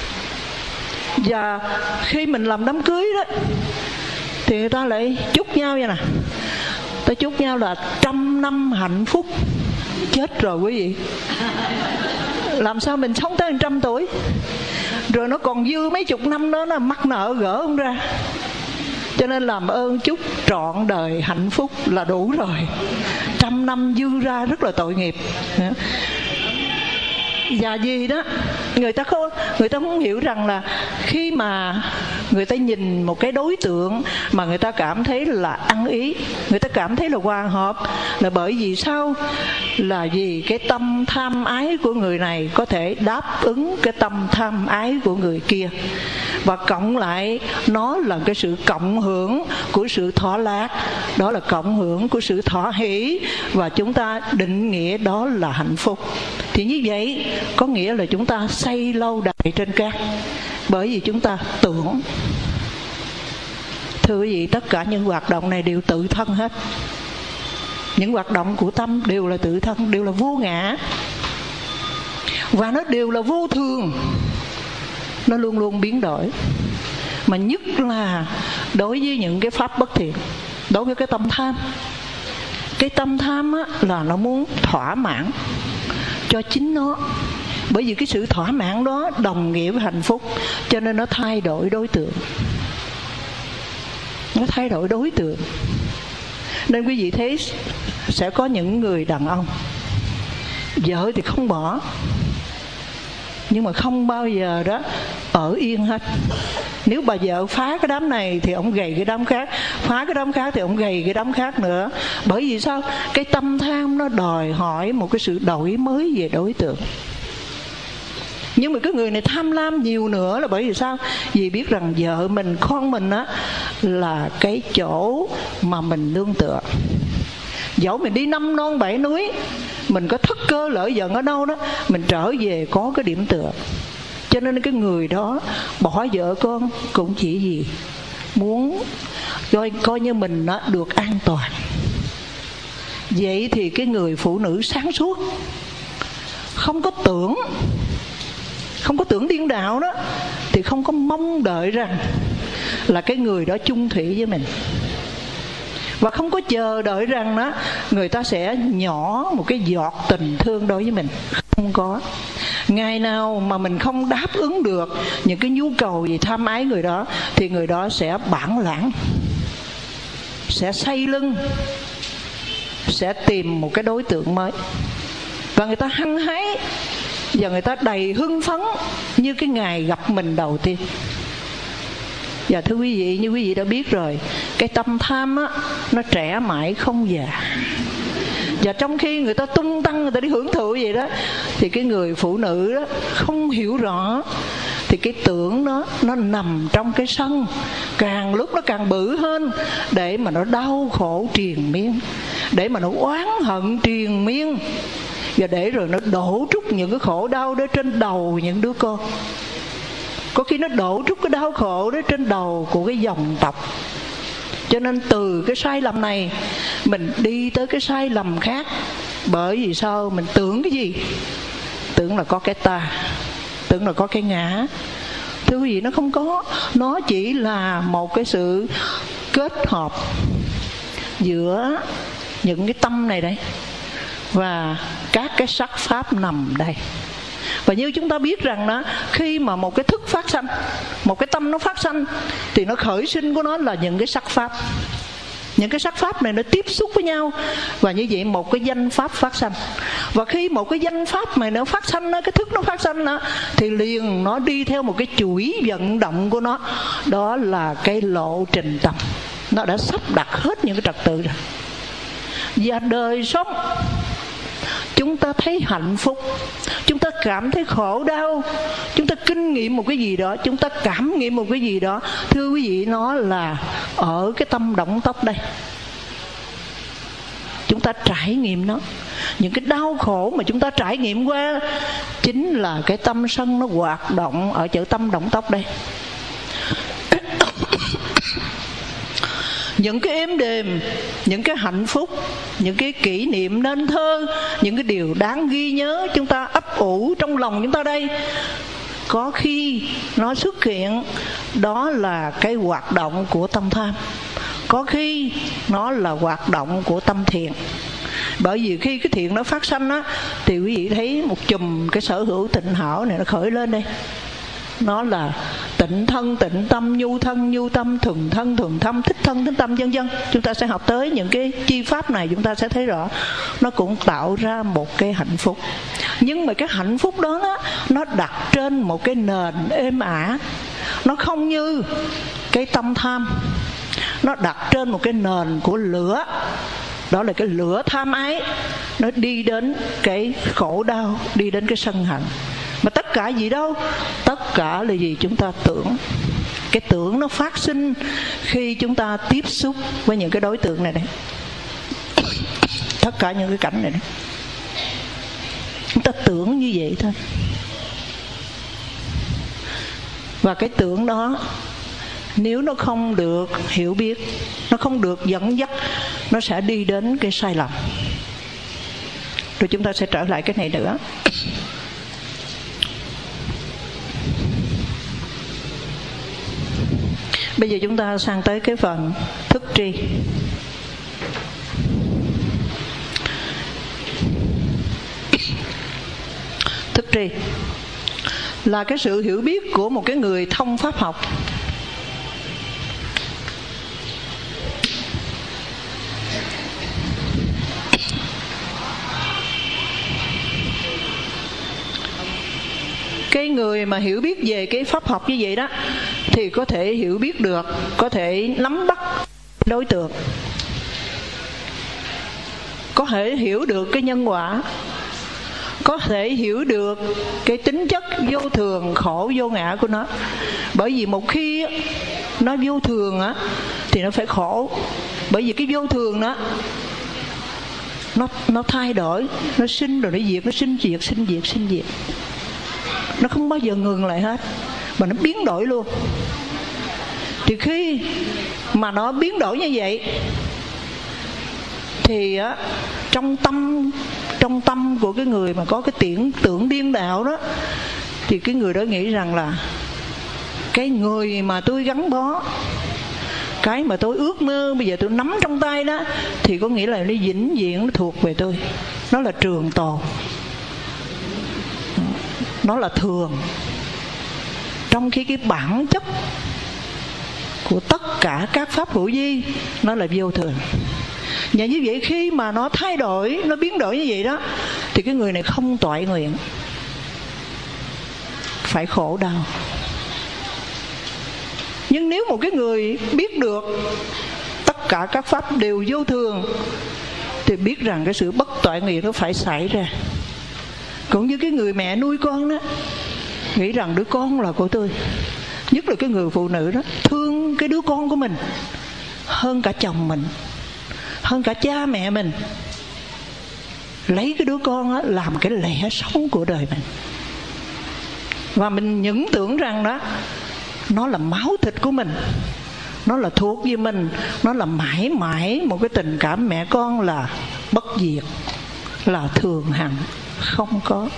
Speaker 2: Và khi mình làm đám cưới đó thì người ta lại chúc nhau vậy nè, ta chúc nhau là 100 năm hạnh phúc. Chết rồi quý vị, làm sao mình sống tới 100 tuổi rồi nó còn dư mấy chục năm đó, nó mắc nợ gỡ không ra. Cho nên làm ơn chúc trọn đời hạnh phúc là đủ rồi, 100 năm dư ra rất là tội nghiệp. Và gì đó người ta không hiểu rằng là khi mà người ta nhìn một cái đối tượng mà người ta cảm thấy là ăn ý, người ta cảm thấy là hòa hợp, là bởi vì sao? Là vì cái tâm tham ái của người này có thể đáp ứng cái tâm tham ái của người kia, và cộng lại nó là cái sự cộng hưởng của sự thọ lạc, đó là cộng hưởng của sự thọ hỷ, và chúng ta định nghĩa đó là hạnh phúc. Thì như vậy có nghĩa là chúng ta xây lâu đài trên cát, bởi vì chúng ta tưởng. Thưa quý vị, tất cả những hoạt động này đều tự thân hết. Những hoạt động của tâm đều là tự thân, đều là vô ngã, và nó đều là vô thường. Nó luôn luôn biến đổi. Mà nhất là đối với những cái pháp bất thiện, đối với cái tâm tham. Cái tâm tham á, là nó muốn thỏa mãn cho chính nó. Bởi vì cái sự thỏa mãn đó đồng nghĩa với hạnh phúc, cho nên nó thay đổi đối tượng. Nó thay đổi đối tượng. Nên quý vị thấy sẽ có những người đàn ông vợ thì không bỏ, nhưng mà không bao giờ đó ở yên hết. Nếu bà vợ phá cái đám này thì ông gầy cái đám khác, phá cái đám khác thì ông gầy cái đám khác nữa. Bởi vì sao? Cái tâm tham nó đòi hỏi một cái sự đổi mới về đối tượng. Nhưng mà cái người này tham lam nhiều nữa là bởi vì sao? Vì biết rằng vợ mình, con mình á là cái chỗ mà mình nương tựa. Dẫu mình đi 5 non 7 núi, mình có thất cơ lỡ giận ở đâu đó, mình trở về có cái điểm tựa. Cho nên cái người đó bỏ vợ con cũng chỉ gì muốn coi như mình nó được an toàn. Vậy thì cái người phụ nữ sáng suốt, không có tưởng điên đạo đó, thì không có mong đợi rằng là cái người đó chung thủy với mình, và không có chờ đợi rằng đó người ta sẽ nhỏ một cái giọt tình thương đối với mình. Không có. Ngày nào mà mình không đáp ứng được những cái nhu cầu gì tham ái người đó, thì người đó sẽ bản lãng, sẽ xây lưng, sẽ tìm một cái đối tượng mới. Và người ta hăng hái, và người ta đầy hưng phấn như cái ngày gặp mình đầu tiên. Và thưa quý vị, như quý vị đã biết rồi, cái tâm tham á, nó trẻ mãi không già. Và trong khi người ta tung tăng, người ta đi hưởng thụ vậy đó, thì cái người phụ nữ đó không hiểu rõ, thì cái tưởng nó nằm trong cái sân, càng lúc nó càng bự hơn, để mà nó đau khổ triền miên, để mà nó oán hận triền miên, và để rồi nó đổ trút những cái khổ đau đó trên đầu những đứa con. Có khi nó đổ trút cái đau khổ đó trên đầu của cái dòng tộc. Cho nên từ cái sai lầm này mình đi tới cái sai lầm khác. Bởi vì sao? Mình tưởng cái gì? Tưởng là có cái ta, tưởng là có cái ngã. Thưa quý vị, nó không có. Nó chỉ là một cái sự kết hợp giữa những cái tâm này đây và các cái sắc pháp nằm đây. Và như chúng ta biết rằng đó, khi mà một cái thức phát sanh, một cái tâm nó phát sanh, thì nó khởi sinh của nó là những cái sắc pháp. Những cái sắc pháp này nó tiếp xúc với nhau, và như vậy một cái danh pháp phát sanh. Và khi một cái danh pháp này nó phát sanh, cái thức nó phát sanh đó, thì liền nó đi theo một cái chuỗi vận động của nó. Đó là cái lộ trình tâm. Nó đã sắp đặt hết những cái trật tự rồi. Và đời sống chúng ta thấy hạnh phúc, chúng ta cảm thấy khổ đau, chúng ta kinh nghiệm một cái gì đó, chúng ta cảm nghiệm một cái gì đó, thưa quý vị, nó là ở cái tâm động tóc đây. Chúng ta trải nghiệm nó. Những cái đau khổ mà chúng ta trải nghiệm qua chính là cái tâm sân nó hoạt động ở chỗ tâm động tóc đây. Những cái êm đềm, những cái hạnh phúc, những cái kỷ niệm nên thơ, những cái điều đáng ghi nhớ chúng ta ấp ủ trong lòng chúng ta đây, có khi nó xuất hiện, đó là cái hoạt động của tâm tham. Có khi nó là hoạt động của tâm thiện. Bởi vì khi cái thiện nó phát sanh á, thì quý vị thấy một chùm cái sở hữu tịnh hảo này nó khởi lên đây. Nó là tịnh thân, tịnh tâm, nhu thân, nhu tâm, thuần thân, thuần tâm, thích thân, thích tâm, vân vân. Chúng ta sẽ học tới những cái chi pháp này, chúng ta sẽ thấy rõ nó cũng tạo ra một cái hạnh phúc. Nhưng mà cái hạnh phúc đó nó đặt trên một cái nền êm ả. Nó không như cái tâm tham, nó đặt trên một cái nền của lửa. Đó là cái lửa tham ái, nó đi đến cái khổ đau, đi đến cái sân hận. Mà tất cả gì đâu? Tất cả là gì? Chúng ta tưởng. Cái tưởng nó phát sinh khi chúng ta tiếp xúc với những cái đối tượng này đấy. Tất cả những cái cảnh này đấy, chúng ta tưởng như vậy thôi. Và cái tưởng đó, nếu nó không được hiểu biết, nó không được dẫn dắt, nó sẽ đi đến cái sai lầm. Rồi chúng ta sẽ trở lại cái này nữa. Bây giờ chúng ta sang tới cái phần thức tri. Thức tri là cái sự hiểu biết của một cái người thông pháp học. Cái người mà hiểu biết về cái pháp học như vậy đó, thì có thể hiểu biết được, có thể nắm bắt đối tượng, có thể hiểu được cái nhân quả, có thể hiểu được cái tính chất vô thường, khổ, vô ngã của nó. Bởi vì một khi nó vô thường á, thì nó phải khổ. Bởi vì cái vô thường đó, nó thay đổi, nó sinh rồi nó diệt, nó sinh diệt, sinh diệt, sinh diệt. Nó không bao giờ ngừng lại hết, mà nó biến đổi luôn. Thì khi mà nó biến đổi như vậy thì trong tâm của cái người mà có cái tưởng điên đạo đó, thì cái người đó nghĩ rằng là cái người mà tôi gắn bó, cái mà tôi ước mơ bây giờ tôi nắm trong tay đó, thì có nghĩa là nó vĩnh viễn, nó thuộc về tôi, nó là trường tồn, nó là thường. Trong khi cái bản chất của tất cả các pháp hữu vi nó là vô thường. Và như vậy khi mà nó thay đổi, nó biến đổi như vậy đó, thì cái người này không toại nguyện, phải khổ đau. Nhưng nếu một cái người biết được tất cả các pháp đều vô thường, thì biết rằng cái sự bất toại nguyện nó phải xảy ra. Cũng như cái người mẹ nuôi con đó, nghĩ rằng đứa con là của tôi. Nhất là cái người phụ nữ đó, thương cái đứa con của mình hơn cả chồng mình, hơn cả cha mẹ mình. Lấy cái đứa con đó làm cái lẽ sống của đời mình. Và mình những tưởng rằng đó, nó là máu thịt của mình, nó là thuộc về mình, nó là mãi mãi một cái tình cảm mẹ con là bất diệt, là thường hằng. Không có.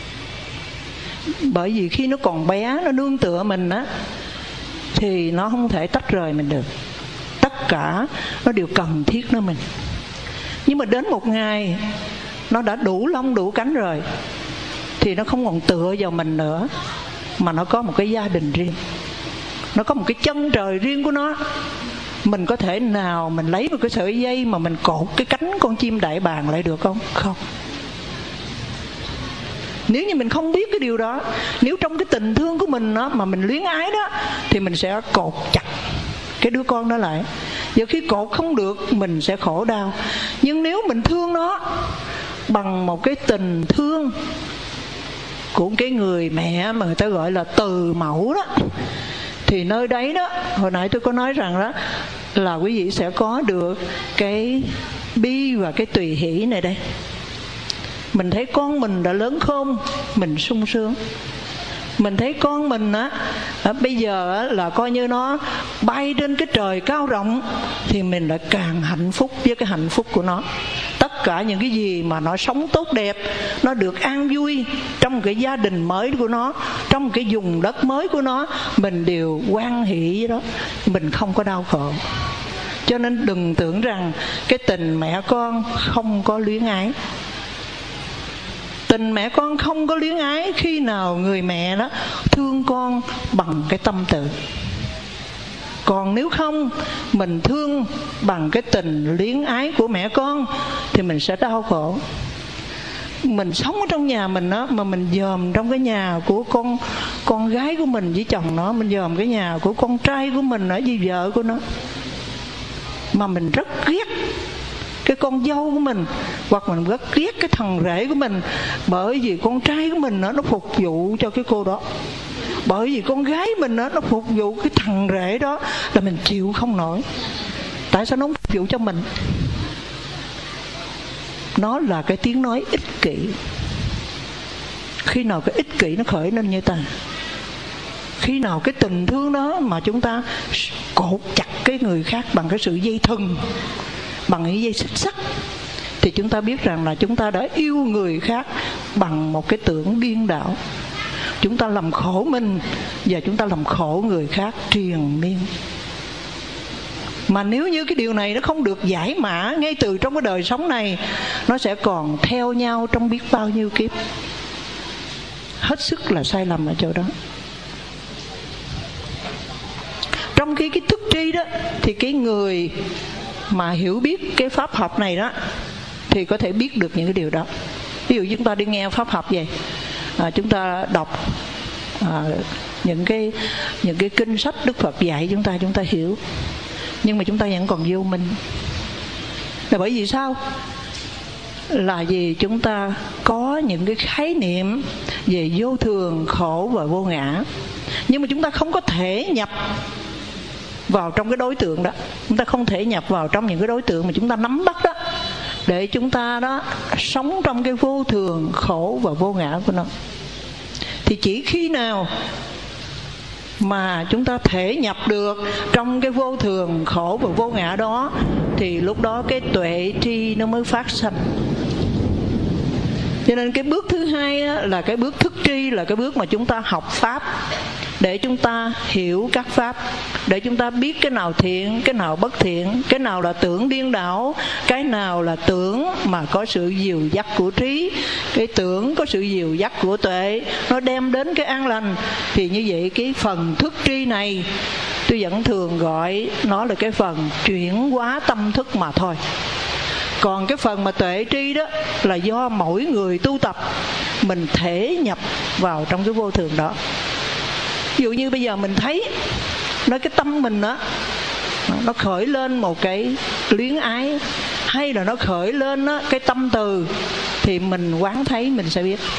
Speaker 2: Bởi vì khi nó còn bé, nó nương tựa mình á, thì nó không thể tách rời mình được. Tất cả nó đều cần thiết nó mình. Nhưng mà đến một ngày nó đã đủ lông đủ cánh rồi, thì nó không còn tựa vào mình nữa, mà nó có một cái gia đình riêng, nó có một cái chân trời riêng của nó. Mình có thể nào mình lấy một cái sợi dây mà mình cột cái cánh con chim đại bàng lại được không? Không. Nếu như mình không biết cái điều đó, nếu trong cái tình thương của mình đó, mà mình luyến ái đó, thì mình sẽ cột chặt cái đứa con đó lại. Giờ khi cột không được, mình sẽ khổ đau. Nhưng nếu mình thương nó bằng một cái tình thương của cái người mẹ mà người ta gọi là từ mẫu đó, thì nơi đấy đó, hồi nãy tôi có nói rằng đó, là quý vị sẽ có được cái bi và cái tùy hỷ này đây. Mình thấy con mình đã lớn khôn, mình sung sướng. Mình thấy con mình á, bây giờ á, là coi như nó bay trên cái trời cao rộng, thì mình lại càng hạnh phúc với cái hạnh phúc của nó. Tất cả những cái gì mà nó sống tốt đẹp, nó được an vui trong cái gia đình mới của nó, trong cái vùng đất mới của nó, mình đều hoan hỷ với đó, mình không có đau khổ. Cho nên đừng tưởng rằng cái tình mẹ con không có luyến ái. Tình mẹ con không có luyến ái khi nào người mẹ đó thương con bằng cái tâm tự. Còn nếu không, mình thương bằng cái tình luyến ái của mẹ con, thì mình sẽ đau khổ. Mình sống ở trong nhà mình đó, mà mình dòm trong cái nhà của con gái của mình với chồng nó, mình dòm cái nhà của con trai của mình ở với vợ của nó, mà mình rất ghét cái con dâu của mình, hoặc mình rất ghét cái thằng rể của mình, bởi vì con trai của mình nó phục vụ cho cái cô đó, bởi vì con gái mình nó phục vụ cái thằng rể đó, là mình chịu không nổi. Tại sao nó không phục vụ cho mình? Nó là cái tiếng nói ích kỷ. Khi nào cái ích kỷ nó khởi lên như ta, khi nào cái tình thương đó mà chúng ta cột chặt cái người khác bằng cái sự dây thừng, bằng cái dây xích sắt, thì chúng ta biết rằng là chúng ta đã yêu người khác bằng một cái tưởng điên đảo. Chúng ta làm khổ mình và chúng ta làm khổ người khác triền miên. Mà nếu như cái điều này nó không được giải mã ngay từ trong cái đời sống này, nó sẽ còn theo nhau trong biết bao nhiêu kiếp. Hết sức là sai lầm ở chỗ đó. Trong khi cái thức tri đó, thì cái người mà hiểu biết cái pháp học này đó, thì có thể biết được những cái điều đó. Ví dụ chúng ta đi nghe pháp học vậy, chúng ta đọc những cái kinh sách Đức Phật dạy chúng ta hiểu, nhưng mà chúng ta vẫn còn vô minh. Là bởi vì sao? Là vì chúng ta có những cái khái niệm về vô thường, khổ và vô ngã, nhưng mà chúng ta không có thể nhập vào trong cái đối tượng đó. Chúng ta không thể nhập vào trong những cái đối tượng mà chúng ta nắm bắt đó, để chúng ta đó sống trong cái vô thường, khổ và vô ngã của nó. Thì chỉ khi nào mà chúng ta thể nhập được trong cái vô thường khổ và vô ngã đó, thì lúc đó cái tuệ tri nó mới phát sanh. Cho nên cái bước thứ hai á, là cái bước thức tri, là cái bước mà chúng ta học pháp để chúng ta hiểu các pháp, để chúng ta biết cái nào thiện, cái nào bất thiện, cái nào là tưởng điên đảo, cái nào là tưởng mà có sự dìu dắt của trí, cái tưởng có sự dìu dắt của tuệ, nó đem đến cái an lành. Thì như vậy cái phần thức tri này tôi vẫn thường gọi nó là cái phần chuyển hóa tâm thức mà thôi. Còn cái phần mà tuệ tri đó là do mỗi người tu tập mình thể nhập vào trong cái vô thường đó. Ví dụ như bây giờ mình thấy nói cái tâm mình đó, nó khởi lên một cái luyến ái, hay là nó khởi lên đó, cái tâm từ, thì mình quán thấy mình sẽ biết.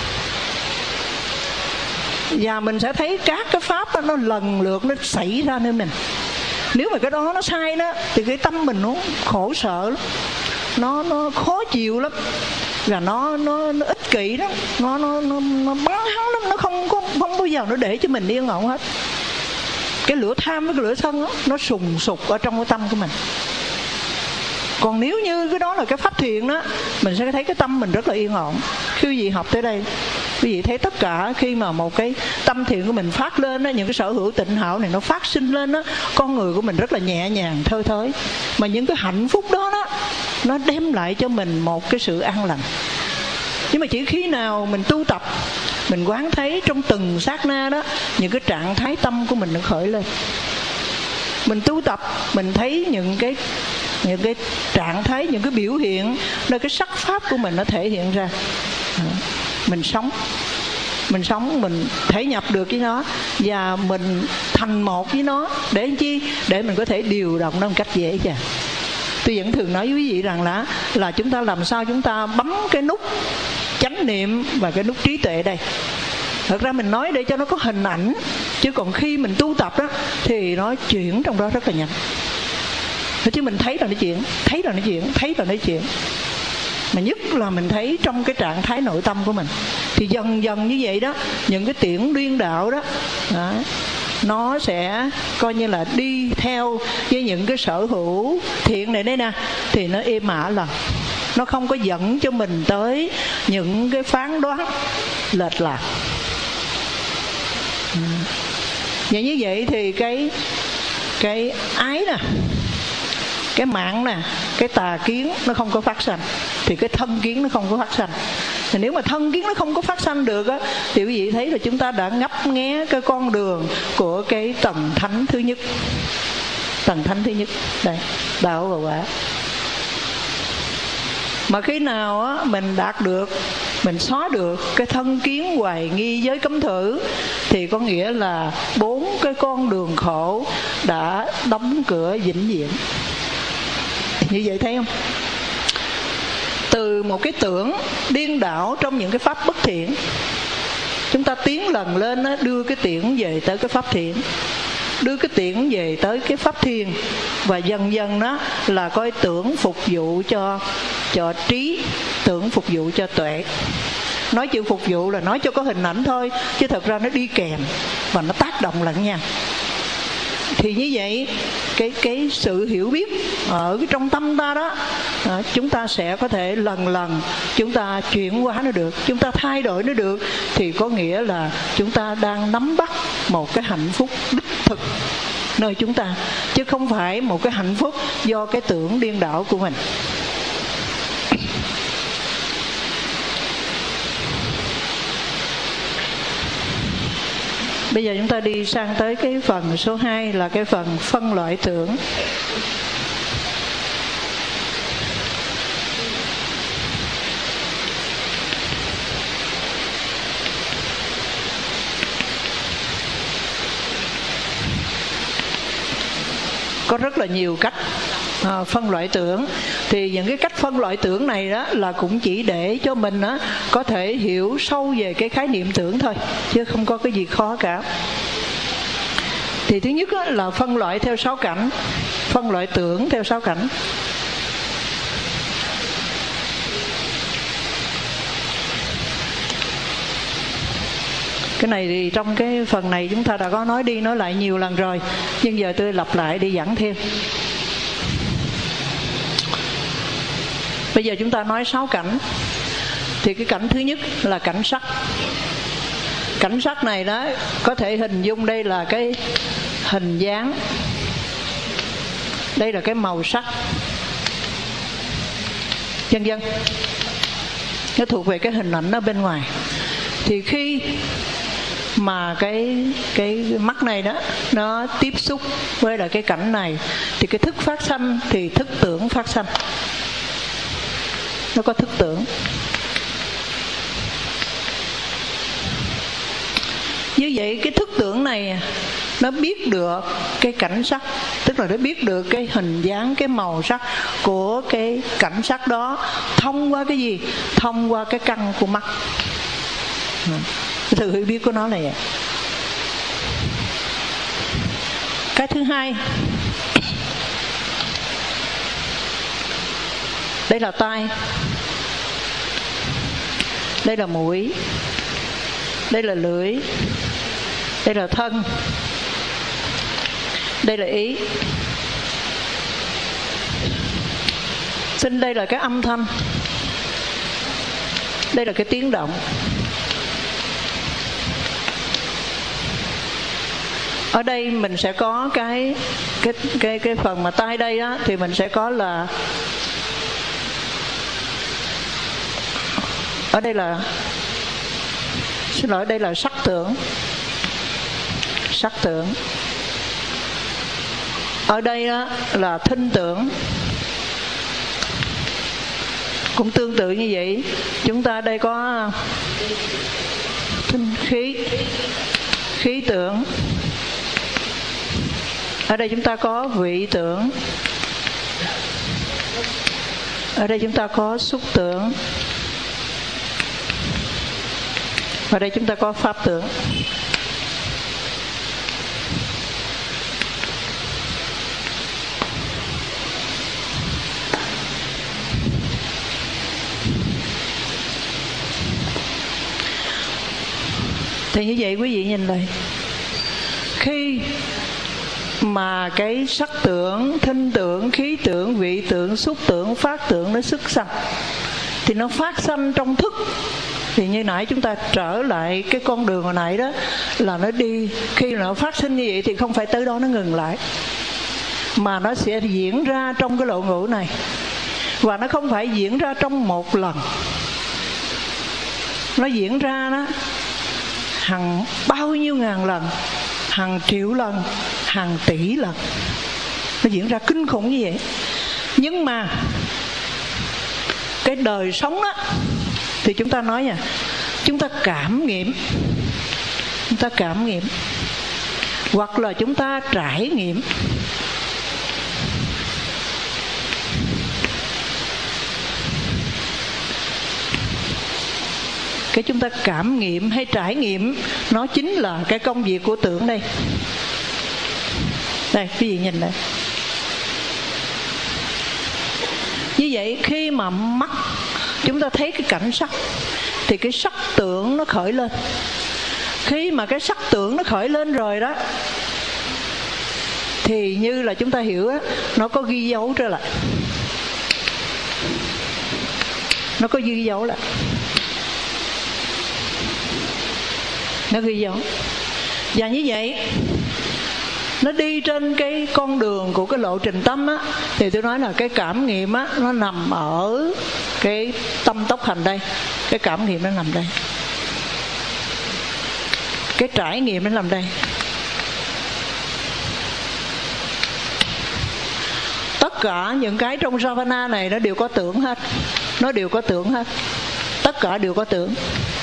Speaker 2: Và mình sẽ thấy các cái pháp đó, nó lần lượt nó xảy ra nơi mình. Nếu mà cái đó nó sai đó, thì cái tâm mình nó khổ sợ lắm, nó khó chịu lắm, và nó ích kỷ lắm, nó bắn hắn lắm, nó không bao giờ nó để cho mình yên ổn hết. Cái lửa tham với cái lửa sân đó, nó sùng sục ở trong cái tâm của mình. Còn nếu như cái đó là cái pháp thiện đó, mình sẽ thấy cái tâm mình rất là yên ổn. Khi quý vị học tới đây, quý vị thấy tất cả khi mà một cái tâm thiện của mình phát lên đó, những cái sở hữu tịnh hảo này nó phát sinh lên đó, con người của mình rất là nhẹ nhàng, thơ thới. Mà những cái hạnh phúc đó đó, nó đem lại cho mình một cái sự an lành. Nhưng mà chỉ khi nào mình tu tập, mình quán thấy trong từng sát na đó, những cái trạng thái tâm của mình nó khởi lên. Mình tu tập, mình thấy những cái trạng thái, những cái biểu hiện, nơi cái sắc pháp của mình nó thể hiện ra. Mình sống, mình thể nhập được với nó, và mình thành một với nó. Để làm chi? Để mình có thể điều động nó một cách dễ dàng. Tôi vẫn thường nói với quý vị rằng là chúng ta làm sao chúng ta bấm cái nút chánh niệm và cái nút trí tuệ đây. Thật ra mình nói để cho nó có hình ảnh, chứ còn khi mình tu tập đó thì nó chuyển trong đó rất là nhanh. Chứ mình thấy là nó chuyển, thấy là nó chuyển, thấy là nó chuyển. Mà nhất là mình thấy trong cái trạng thái nội tâm của mình, thì dần dần như vậy đó, những cái tiễn điên đạo đó, nó sẽ coi như là đi theo với những cái sở hữu thiện này đây nè, thì nó êm ả lần. Nó không có dẫn cho mình tới những cái phán đoán lệch lạc. Vậy như vậy thì cái ái nè, cái mạng nè, cái tà kiến nó không có phát sanh, thì cái thân kiến nó không có phát sanh. Thì nếu mà thân kiến nó không có phát sanh được á, thì quý vị thấy là chúng ta đã ngấp nghé cái con đường của cái tầng thánh thứ nhất. Tầng thánh thứ nhất đây, đạo và quả. Mà khi nào á, mình đạt được, mình xóa được cái thân kiến hoài nghi giới cấm thử, thì có nghĩa là 4 cái con đường khổ đã đóng cửa vĩnh viễn. Như vậy thấy không? Từ một cái tưởng điên đảo trong những cái pháp bất thiện, chúng ta tiến lần lên đó, đưa cái tiễn về tới cái pháp thiện, đưa cái tiễn về tới cái pháp thiền, và dần dần đó là coi tưởng phục vụ cho trí, tưởng phục vụ cho tuệ. Nói chữ phục vụ là nói cho có hình ảnh thôi, chứ thật ra nó đi kèm và nó tác động lẫn nhau. Thì như vậy cái sự hiểu biết ở cái trong tâm ta đó, chúng ta sẽ có thể lần lần chúng ta chuyển hóa nó được, chúng ta thay đổi nó được, thì có nghĩa là chúng ta đang nắm bắt một cái hạnh phúc đích thực nơi chúng ta, chứ không phải một cái hạnh phúc do cái tưởng điên đảo của mình. Bây giờ chúng ta đi sang tới cái phần số 2 là cái phần phân loại tưởng. Có rất là nhiều cách phân loại tưởng. Thì những cái cách phân loại tưởng này đó là cũng chỉ để cho mình đó có thể hiểu sâu về cái khái niệm tưởng thôi, chứ không có cái gì khó cả. Thì thứ nhất là phân loại theo 6 cảnh, phân loại tưởng theo 6 cảnh. Cái này thì trong cái phần này chúng ta đã có nói đi nói lại nhiều lần rồi, nhưng giờ tôi lặp lại đi giảng thêm. Bây giờ chúng ta nói 6 cảnh. Thì cái cảnh thứ nhất là cảnh sắc. Cảnh sắc này đó có thể hình dung đây là cái hình dáng, đây là cái màu sắc, vân vân. Nó thuộc về cái hình ảnh ở bên ngoài. Thì khi mà cái mắt này đó nó tiếp xúc với lại cái cảnh này thì cái thức phát sanh thì thức tưởng phát sanh. Nó có thức tưởng. Như vậy cái thức tưởng này nó biết được cái cảnh sắc, tức là nó biết được cái hình dáng, cái màu sắc của cái cảnh sắc đó thông qua cái gì? Thông qua cái căn của mắt. Sự hiểu biết của nó là vậy. Cái thứ hai, đây là tai, đây là mũi, đây là lưỡi, đây là thân, đây là ý. Xin đây là cái âm thanh, đây là cái tiếng động. Ở đây mình sẽ có cái phần mà tai đây á, thì mình sẽ có là ở đây là, xin lỗi, đây là sắc tưởng. Sắc tưởng. Ở đây á, là thinh tưởng. Cũng tương tự như vậy. Chúng ta đây có thinh khí, khí tưởng. Ở đây chúng ta có vị tưởng. Ở đây chúng ta có xúc tưởng. Ở đây chúng ta có pháp tưởng. Thì như vậy quý vị nhìn lại, khi mà cái sắc tưởng, thinh tưởng, khí tưởng, vị tưởng, xúc tưởng, pháp tưởng nó xuất sanh, thì nó phát sanh trong thức. Thì như nãy chúng ta trở lại cái con đường hồi nãy đó, là nó đi, khi nó phát sinh như vậy thì không phải tới đó nó ngừng lại, mà nó sẽ diễn ra trong cái lộ ngũ này. Và nó không phải diễn ra trong một lần, nó diễn ra đó hàng bao nhiêu ngàn lần, hàng triệu lần, hàng tỷ lần. Nó diễn ra kinh khủng như vậy. Nhưng mà cái đời sống đó thì chúng ta nói nha, chúng ta cảm nghiệm, chúng ta cảm nghiệm, hoặc là chúng ta trải nghiệm. Cái chúng ta cảm nghiệm hay trải nghiệm, nó chính là cái công việc của tưởng đây. Đây, quý vị nhìn đây. Như vậy khi mà mắt chúng ta thấy cái cảnh sắc thì cái sắc tưởng nó khởi lên. Khi mà cái sắc tưởng nó khởi lên rồi đó, thì như là chúng ta hiểu á, nó có ghi dấu trở lại. Nó có ghi dấu lại. Nó ghi dấu. Và như vậy nó đi trên cái con đường của cái lộ trình tâm á, thì tôi nói là cái cảm nghiệm á, nó nằm ở cái tâm tốc hành đây. Cái cảm nghiệm nó nằm đây, cái trải nghiệm nó nằm đây. Tất cả những cái trong Javana này nó đều có tưởng hết. Nó đều có tưởng hết. Tất cả đều có tưởng.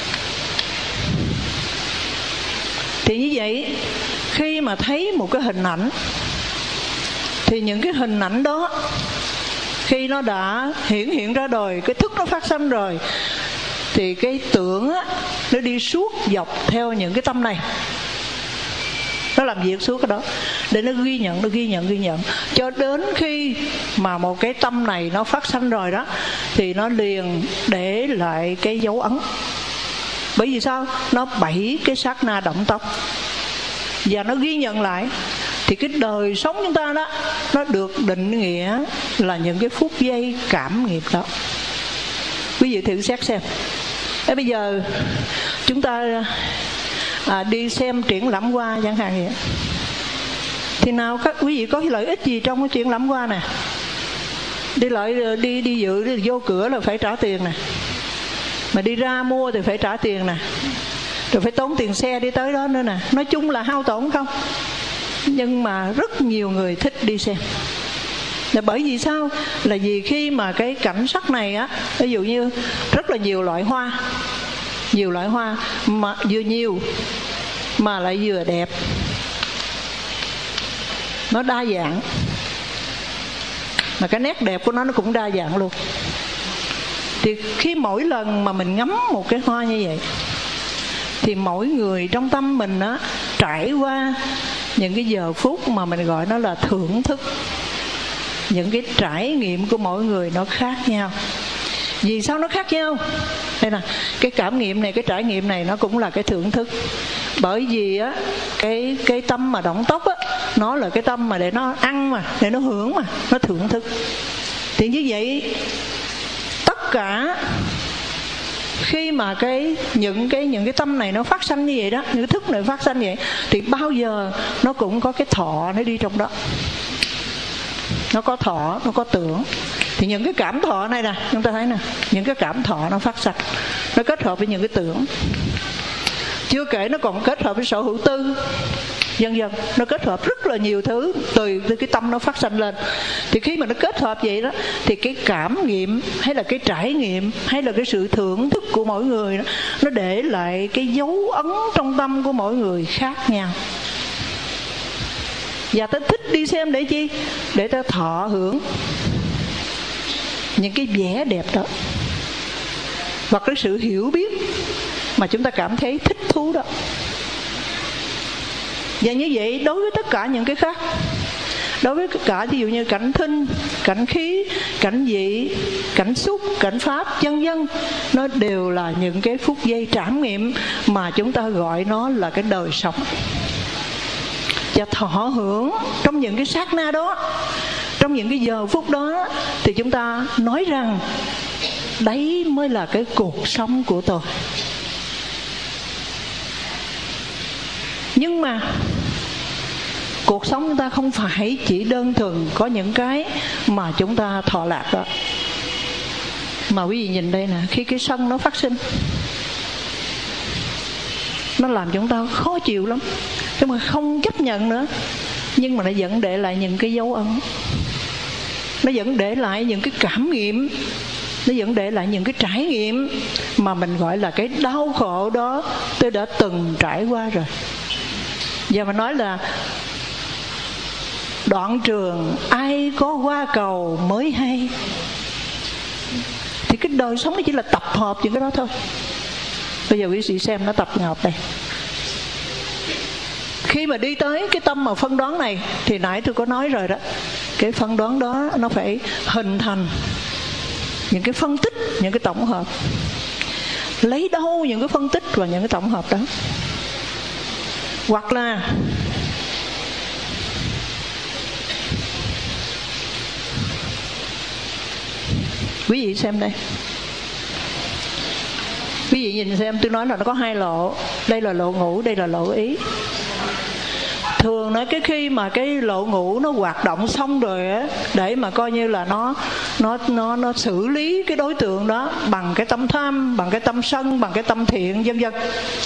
Speaker 2: Thì như vậy, khi mà thấy một cái hình ảnh, thì những cái hình ảnh đó khi nó đã hiện ra rồi, cái thức nó phát sinh rồi, thì cái tưởng á, nó đi suốt dọc theo những cái tâm này. Nó làm việc suốt cái đó để nó ghi nhận, nó ghi nhận cho đến khi mà một cái tâm này nó phát sinh rồi đó, thì nó liền để lại cái dấu ấn. Bởi vì sao? Nó 7 cái sát na động tóc và nó ghi nhận lại. Thì cái đời sống chúng ta đó, nó được định nghĩa là những cái phút giây cảm nghiệp đó. Quý vị thử xét xem. Bây giờ chúng ta đi xem triển lãm hoa chẳng hạn vậy, thì nào các quý vị có cái lợi ích gì trong cái triển lãm hoa nè? Đi dự đi vô cửa là phải trả tiền nè, mà đi ra mua thì phải trả tiền nè, rồi phải tốn tiền xe đi tới đó nữa nè. Nói chung là hao tổn không? Nhưng mà rất nhiều người thích đi xem. Là bởi vì sao? Là vì khi mà cái cảnh sắc này á, ví dụ như rất là nhiều loại hoa, mà vừa nhiều mà lại vừa đẹp, nó đa dạng, mà cái nét đẹp của nó cũng đa dạng luôn. Thì khi mỗi lần mà mình ngắm một cái hoa như vậy, thì mỗi người trong tâm mình á trải qua những cái giờ phút mà mình gọi nó là thưởng thức. Những cái trải nghiệm của mỗi người nó khác nhau. Vì sao nó khác nhau? Đây nè, cái cảm nghiệm này, cái trải nghiệm này nó cũng là cái thưởng thức. Bởi vì á cái tâm mà động tóc á, nó là cái tâm mà để nó ăn mà, để nó hưởng mà, nó thưởng thức. Thì như vậy tất cả khi mà những cái tâm này nó phát sanh như vậy đó, những cái thức này phát sanh vậy, thì bao giờ nó cũng có cái thọ nó đi trong đó. Nó có thọ, nó có tưởng. Thì những cái cảm thọ này nè, chúng ta thấy nè, những cái cảm thọ nó phát sanh, nó kết hợp với những cái tưởng. Chưa kể nó còn kết hợp với sở hữu tư, dần dần nó kết hợp rất là nhiều thứ từ cái tâm nó phát sanh lên. Thì khi mà nó kết hợp vậy đó, thì cái cảm nghiệm hay là cái trải nghiệm hay là cái sự thưởng thức của mỗi người đó, nó để lại cái dấu ấn trong tâm của mỗi người khác nhau. Và ta thích đi xem để chi? Để ta thọ hưởng những cái vẻ đẹp đó, hoặc cái sự hiểu biết mà chúng ta cảm thấy thích thú đó. Và như vậy đối với tất cả những cái khác, đối với tất cả ví dụ như cảnh thinh, cảnh khí, cảnh vị, cảnh xúc, cảnh pháp, vân vân, nó đều là những cái phút giây trải nghiệm mà chúng ta gọi nó là cái đời sống. Và thọ hưởng trong những cái sát na đó, trong những cái giờ phút đó, thì chúng ta nói rằng đấy mới là cái cuộc sống của tôi. Nhưng mà cuộc sống chúng ta không phải chỉ đơn thuần có những cái mà chúng ta thọ lạc đó. Mà quý vị nhìn đây nè, khi cái sân nó phát sinh, nó làm chúng ta khó chịu lắm, nhưng mà không chấp nhận nữa. Nhưng mà nó vẫn để lại những cái dấu ấn, nó vẫn để lại những cái cảm nghiệm, nó vẫn để lại những cái trải nghiệm mà mình gọi là cái đau khổ đó tôi đã từng trải qua rồi. Giờ mà nói là đoạn trường ai có qua cầu mới hay, thì cái đời sống nó chỉ là tập hợp những cái đó thôi. Bây giờ quý vị xem nó tập hợp đây. Khi mà đi tới cái tâm mà phân đoán này, thì nãy tôi có nói rồi đó, cái phân đoán đó nó phải hình thành những cái phân tích, những cái tổng hợp. Lấy đâu những cái phân tích và những cái tổng hợp đó? Hoặc là quý vị xem đây, quý vị nhìn xem, tôi nói là nó có hai lộ. Đây là lộ ngũ, đây là lộ ý. Thường nói cái khi mà cái lộ ngũ nó hoạt động xong rồi á, để mà coi như là nó xử lý cái đối tượng đó bằng cái tâm tham, bằng cái tâm sân, bằng cái tâm thiện, vân vân.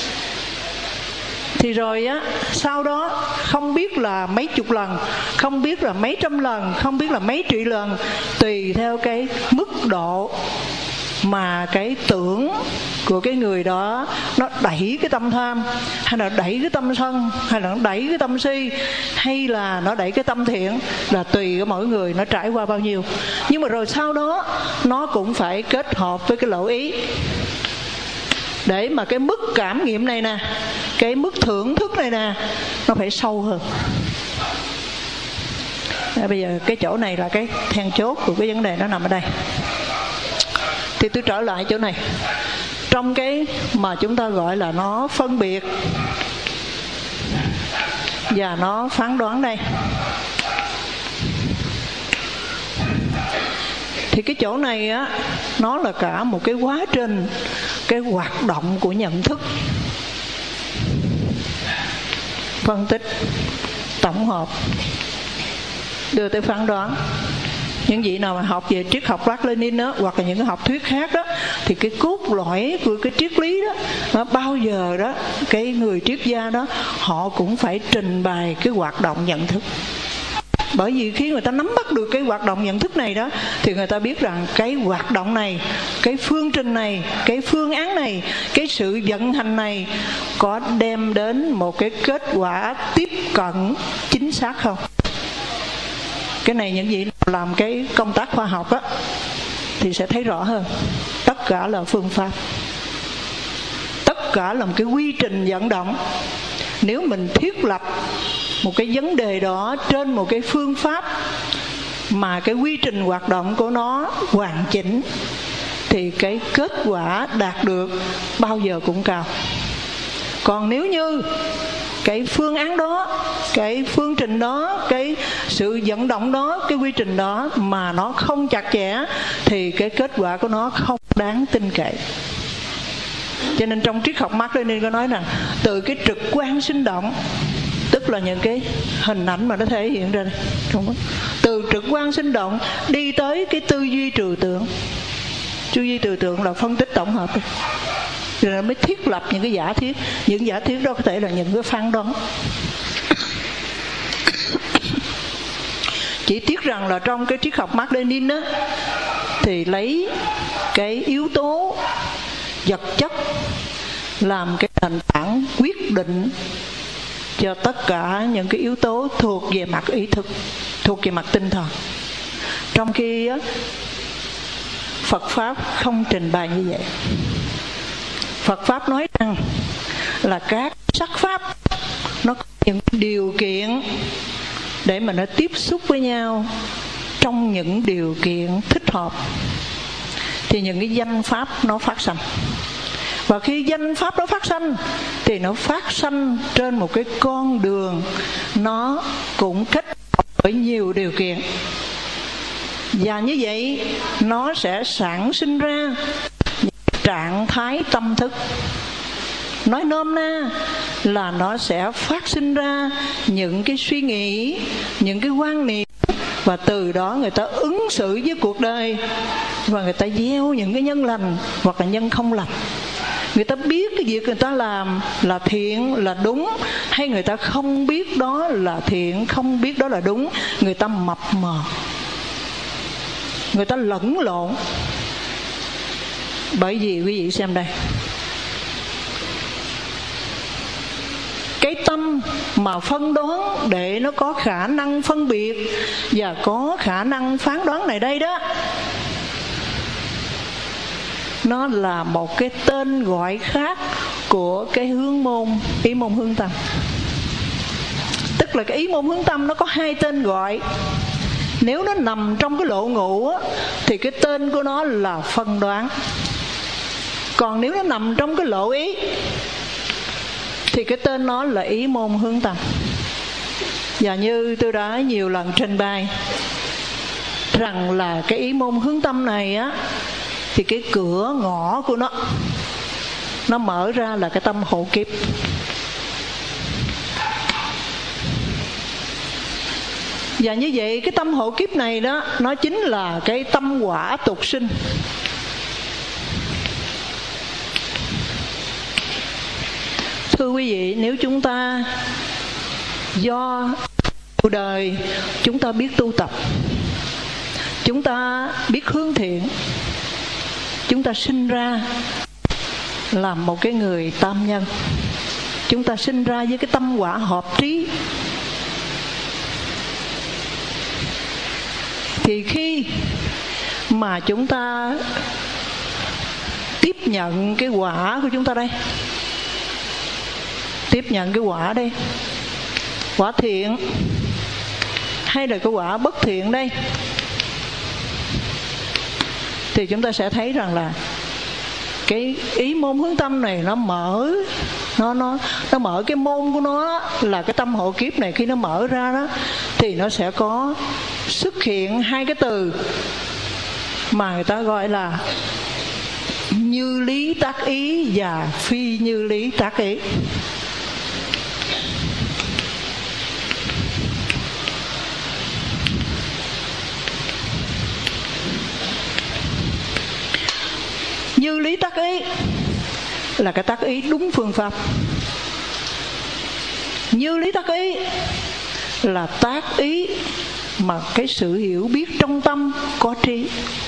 Speaker 2: Thì rồi á, sau đó không biết là mấy chục lần, không biết là mấy trăm lần, không biết là mấy triệu lần, tùy theo cái mức độ mà cái tưởng của cái người đó nó đẩy cái tâm tham, hay là đẩy cái tâm sân, hay là nó đẩy cái tâm si, hay là nó đẩy cái tâm thiện, là tùy của mỗi người nó trải qua bao nhiêu. Nhưng mà rồi sau đó nó cũng phải kết hợp với cái lộ ý, để mà cái mức cảm nghiệm này nè, cái mức thưởng thức này nè, nó phải sâu hơn. Bây giờ cái chỗ này là cái then chốt của cái vấn đề nó nằm ở đây. Thì tôi trở lại chỗ này. trong cái mà chúng ta gọi là nó phân biệt và nó phán đoán đây. Thì cái chỗ này á, nó là cả một cái quá trình, cái hoạt động của nhận thức, phân tích, tổng hợp, đưa tới phán đoán. Những vị nào mà học về triết học Mác Lênin đó, hoặc là những cái học thuyết khác đó, thì cái cốt lõi của cái triết lý đó, bao giờ đó cái người triết gia đó họ cũng phải trình bày cái hoạt động nhận thức. Bởi vì khi người ta nắm bắt được cái hoạt động nhận thức này đó, thì người ta biết rằng cái hoạt động này, cái phương trình này, cái phương án này, cái sự vận hành này có đem đến một cái kết quả tiếp cận chính xác không. Cái này những vị làm cái công tác khoa học á thì sẽ thấy rõ hơn. Tất cả là phương pháp, tất cả là một cái quy trình vận động. Nếu mình thiết lập một cái vấn đề đó trên một cái phương pháp mà cái quy trình hoạt động của nó hoàn chỉnh, thì cái kết quả đạt được bao giờ cũng cao. Còn nếu như cái phương án đó, cái phương trình đó, cái sự vận động đó, cái quy trình đó mà nó không chặt chẽ, thì cái kết quả của nó không đáng tin cậy. Cho nên trong triết học Mác Lênin có nói rằng từ cái trực quan sinh động, tức là những cái hình ảnh mà nó thể hiện ra đây, từ trực quan sinh động đi tới cái tư duy trừu tượng. Tư duy trừu tượng là phân tích tổng hợp đây. Rồi mới thiết lập những cái giả thiết. Những giả thiết đó có thể là những cái phán đoán. Chỉ tiếc rằng là trong cái triết học Mác Lênin á, thì lấy cái yếu tố vật chất làm cái nền tảng quyết định cho tất cả những cái yếu tố thuộc về mặt ý thức, thuộc về mặt tinh thần. Trong khi á, Phật Pháp không trình bày như vậy. Phật Pháp nói rằng là các sắc pháp nó có những điều kiện để mà nó tiếp xúc với nhau trong những điều kiện thích hợp, thì những cái danh pháp nó phát sanh. Và khi danh pháp nó phát sanh thì nó phát sanh trên một cái con đường nó cũng kết hợp với nhiều điều kiện. Và như vậy nó sẽ sản sinh ra những trạng thái tâm thức. Nói nôm na là nó sẽ phát sinh ra những cái suy nghĩ, những cái quan niệm, và từ đó người ta ứng xử với cuộc đời, và người ta gieo những cái nhân lành hoặc là nhân không lành. Người ta biết cái việc người ta làm là thiện, là đúng, hay người ta không biết đó là thiện, không biết đó là đúng, người ta mập mờ, người ta lẫn lộn. Bởi vì quý vị xem đây, cái tâm mà phân đoán để nó có khả năng phân biệt và có khả năng phán đoán này đây đó, nó là một cái tên gọi khác của cái hướng môn, ý môn hướng tâm. Tức là cái ý môn hướng tâm nó có hai tên gọi. Nếu nó nằm trong cái lộ ngụ á, thì cái tên của nó là phân đoán. Còn nếu nó nằm trong cái lộ ý thì cái tên nó là ý môn hướng tâm. Và như tôi đã nhiều lần trình bày rằng là cái ý môn hướng tâm này á, thì cái cửa ngõ của nó mở ra là cái tâm hộ kiếp. Và như vậy cái tâm hộ kiếp này đó, nó chính là cái tâm quả tục sinh. Thưa quý vị, nếu chúng ta do cuộc đời chúng ta biết tu tập, chúng ta biết hướng thiện, chúng ta sinh ra làm một cái người tam nhân, chúng ta sinh ra với cái tâm quả hợp trí, thì khi mà chúng ta tiếp nhận cái quả của chúng ta đây, tiếp nhận cái quả đây, quả thiện hay là cái quả bất thiện đây, thì chúng ta sẽ thấy rằng là cái ý môn hướng tâm này nó mở, nó mở cái môn của nó là cái tâm hộ kiếp này. Khi nó mở ra đó thì nó sẽ có xuất hiện hai cái từ mà người ta gọi là như lý tác ý và phi như lý tác ý. Như lý tác ý là cái tác ý đúng phương pháp. Như lý tác ý là tác ý mà cái sự hiểu biết trong tâm có trí.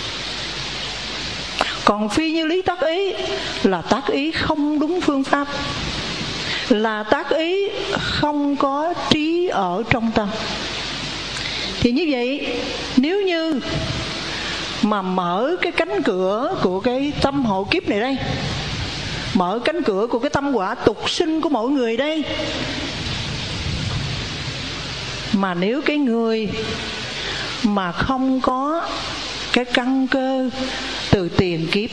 Speaker 2: Còn phi như lý tác ý là tác ý không đúng phương pháp, là tác ý không có trí ở trong tâm. Thì như vậy, nếu như mà mở cái cánh cửa của cái tâm hộ kiếp này đây, mở cánh cửa của cái tâm quả tục sinh của mỗi người đây, mà nếu cái người mà không có cái căn cơ từ tiền kiếp,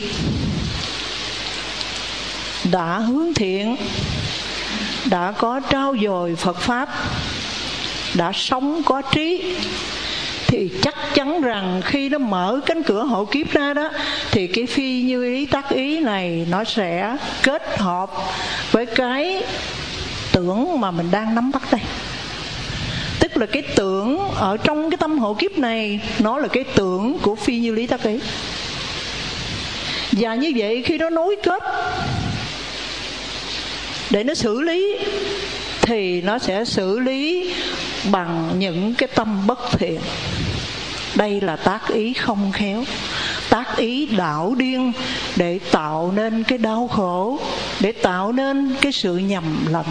Speaker 2: đã hướng thiện, đã có trau dồi Phật Pháp, đã sống có trí, thì chắc chắn rằng khi nó mở cánh cửa hộ kiếp ra đó, thì cái phi như ý tác ý này nó sẽ kết hợp với cái tưởng mà mình đang nắm bắt đây. Tức là cái tưởng ở trong cái tâm hộ kiếp này, nó là cái tưởng của phi như lý tác ý. Và như vậy khi nó nối kết để nó xử lý, thì nó sẽ xử lý bằng những cái tâm bất thiện. Đây là tác ý không khéo, tác ý đảo điên, để tạo nên cái đau khổ, để tạo nên cái sự nhầm lẫn.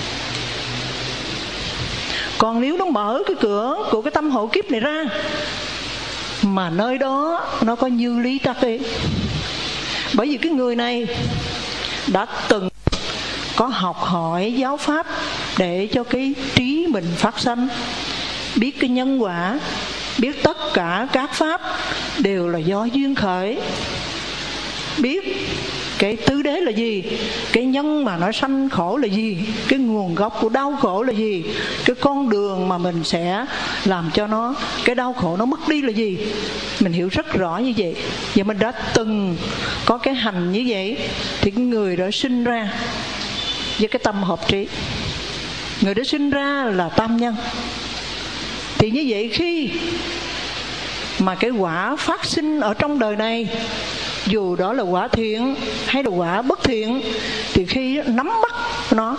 Speaker 2: Còn nếu nó mở cái cửa của cái tâm hộ kiếp này ra, mà nơi đó nó có như lý tác ý, bởi vì cái người này đã từng có học hỏi giáo pháp để cho cái trí mình phát sanh, biết cái nhân quả, biết tất cả các pháp đều là do duyên khởi, biết cái tứ đế là gì, cái nhân mà nó sanh khổ là gì, cái nguồn gốc của đau khổ là gì, cái con đường mà mình sẽ làm cho nó, cái đau khổ nó mất đi là gì. Mình hiểu rất rõ như vậy. Và mình đã từng có cái hành như vậy, thì cái người đó sinh ra với cái tâm hợp trí, người đó sinh ra là tam nhân. Thì như vậy khi mà cái quả phát sinh ở trong đời này, dù đó là quả thiện hay là quả bất thiện, thì khi nắm bắt nó,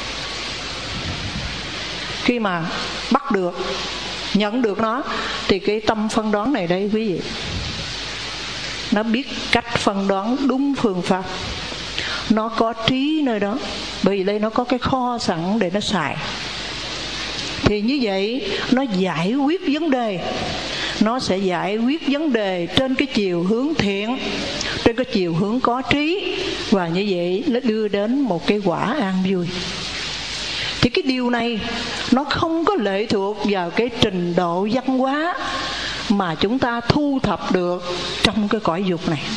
Speaker 2: khi mà bắt được, nhận được nó, thì cái tâm phân đoán này đây quý vị, nó biết cách phân đoán đúng phương pháp, nó có trí nơi đó, bởi vì đây nó có cái kho sẵn để nó xài. Thì như vậy nó giải quyết vấn đề, nó sẽ giải quyết vấn đề trên cái chiều hướng thiện, trên cái chiều hướng có trí, và như vậy nó đưa đến một cái quả an vui. Thì cái điều này nó không có lệ thuộc vào cái trình độ văn hóa mà chúng ta thu thập được trong cái cõi dục này.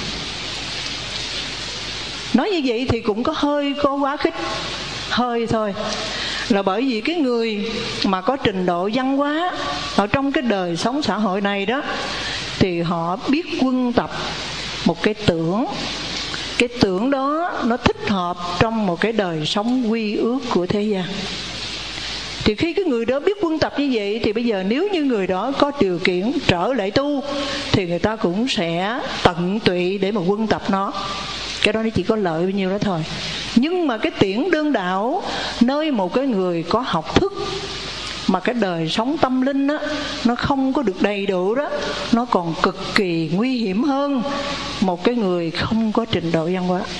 Speaker 2: Nói như vậy thì cũng có quá khích, hơi thôi. Là bởi vì cái người mà có trình độ văn hóa ở trong cái đời sống xã hội này đó, thì họ biết quân tập một cái tưởng. Cái tưởng đó nó thích hợp trong một cái đời sống quy ước của thế gian. Thì khi cái người đó biết quân tập như vậy, thì bây giờ nếu như người đó có điều kiện trở lại tu, thì người ta cũng sẽ tận tụy để mà quân tập nó. Cái đó nó chỉ có lợi bao nhiêu đó thôi. Nhưng mà cái tiễn đương đạo, nơi một cái người có học thức mà cái đời sống tâm linh đó, nó không có được đầy đủ đó, nó còn cực kỳ nguy hiểm hơn một cái người không có trình độ văn hóa.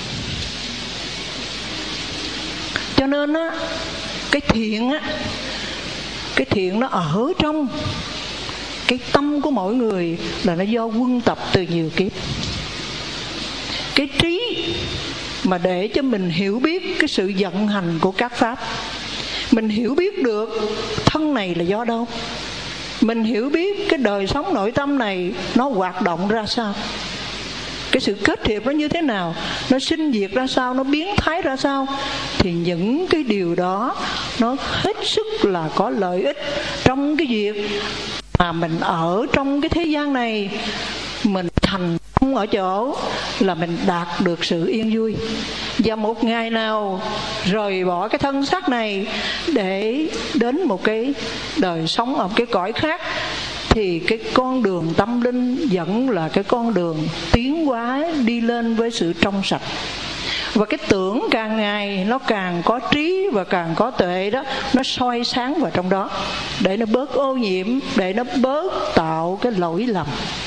Speaker 2: Cho nên á, cái thiện á, cái thiện nó ở trong cái tâm của mỗi người, là nó do quân tập từ nhiều kiếp. Cái trí mà để cho mình hiểu biết cái sự vận hành của các pháp, mình hiểu biết được thân này là do đâu, mình hiểu biết cái đời sống nội tâm này nó hoạt động ra sao, cái cái sự kết hiệp nó như thế nào, nó sinh diệt ra sao, nó biến thái ra sao, thì những cái điều đó nó hết sức là có lợi ích trong cái việc mà mình ở trong cái thế gian này, mình thành công ở chỗ là mình đạt được sự yên vui. Và một ngày nào rời bỏ cái thân xác này để đến một cái đời sống ở cái cõi khác, thì cái con đường tâm linh vẫn là cái con đường tiến hóa đi lên với sự trong sạch. Và cái tưởng càng ngày nó càng có trí và càng có tuệ đó, nó soi sáng vào trong đó để nó bớt ô nhiễm, để nó bớt tạo cái lỗi lầm.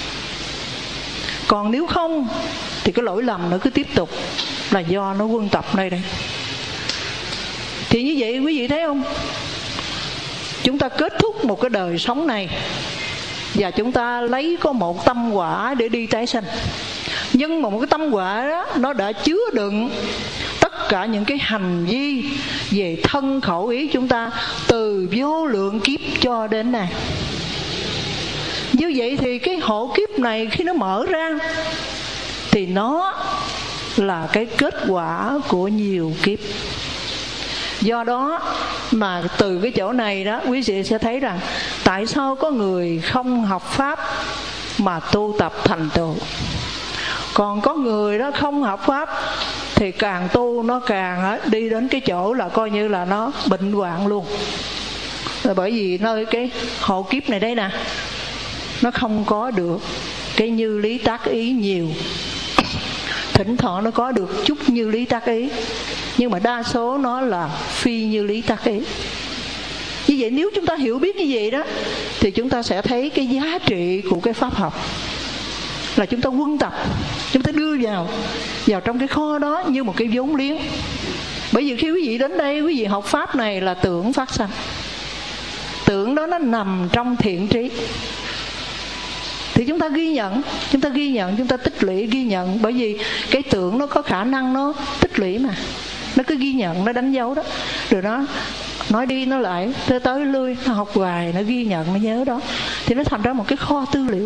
Speaker 2: Còn nếu không thì cái lỗi lầm nó cứ tiếp tục, là do nó quân tập nơi đây. Thì như vậy quý vị thấy không, chúng ta kết thúc một cái đời sống này và chúng ta lấy có một tâm quả để đi tái sanh. Nhưng mà một cái tâm quả đó, nó đã chứa đựng tất cả những cái hành vi về thân khẩu ý chúng ta từ vô lượng kiếp cho đến nay. Như vậy thì cái hộ kiếp này khi nó mở ra thì nó là cái kết quả của nhiều kiếp. Do đó mà từ cái chỗ này đó, quý vị sẽ thấy rằng tại sao có người không học Pháp mà tu tập thành tựu, còn có người đó không học Pháp thì càng tu nó càng đi đến cái chỗ là coi như là nó bệnh hoạn luôn. Bởi vì nơi cái hộ kiếp này đây nè, nó không có được cái như lý tác ý nhiều. Thỉnh thoảng nó có được chút như lý tác ý, nhưng mà đa số nó là phi như lý tác ý. Như vậy nếu chúng ta hiểu biết như vậy đó, thì chúng ta sẽ thấy cái giá trị của cái pháp học là chúng ta quân tập, chúng ta đưa vào trong cái kho đó như một cái vốn liếng. Bởi vì khi quý vị đến đây, quý vị học Pháp này là tưởng phát sanh. Tưởng đó nó nằm trong thiện trí, thì chúng ta ghi nhận, chúng ta tích lũy ghi nhận. Bởi vì cái tưởng nó có khả năng nó tích lũy mà, nó cứ ghi nhận, nó đánh dấu đó, rồi nó nói đi nói lại, tới lui, nó học hoài, nó ghi nhận, nó nhớ đó, thì nó thành ra một cái kho tư liệu.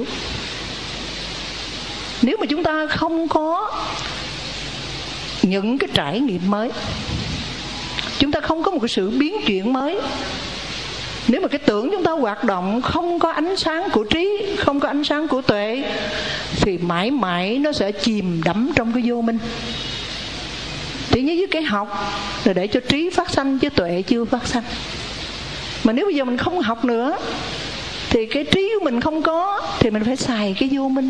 Speaker 2: Nếu mà chúng ta không có những cái trải nghiệm mới, chúng ta không có một cái sự biến chuyển mới, nếu mà cái tưởng chúng ta hoạt động không có ánh sáng của trí, không có ánh sáng của tuệ, thì mãi mãi nó sẽ chìm đắm trong cái vô minh. Thì như với cái học là để cho trí phát sanh chứ tuệ chưa phát sanh. Mà nếu bây giờ mình không học nữa thì cái trí của mình không có, thì mình phải xài cái vô minh.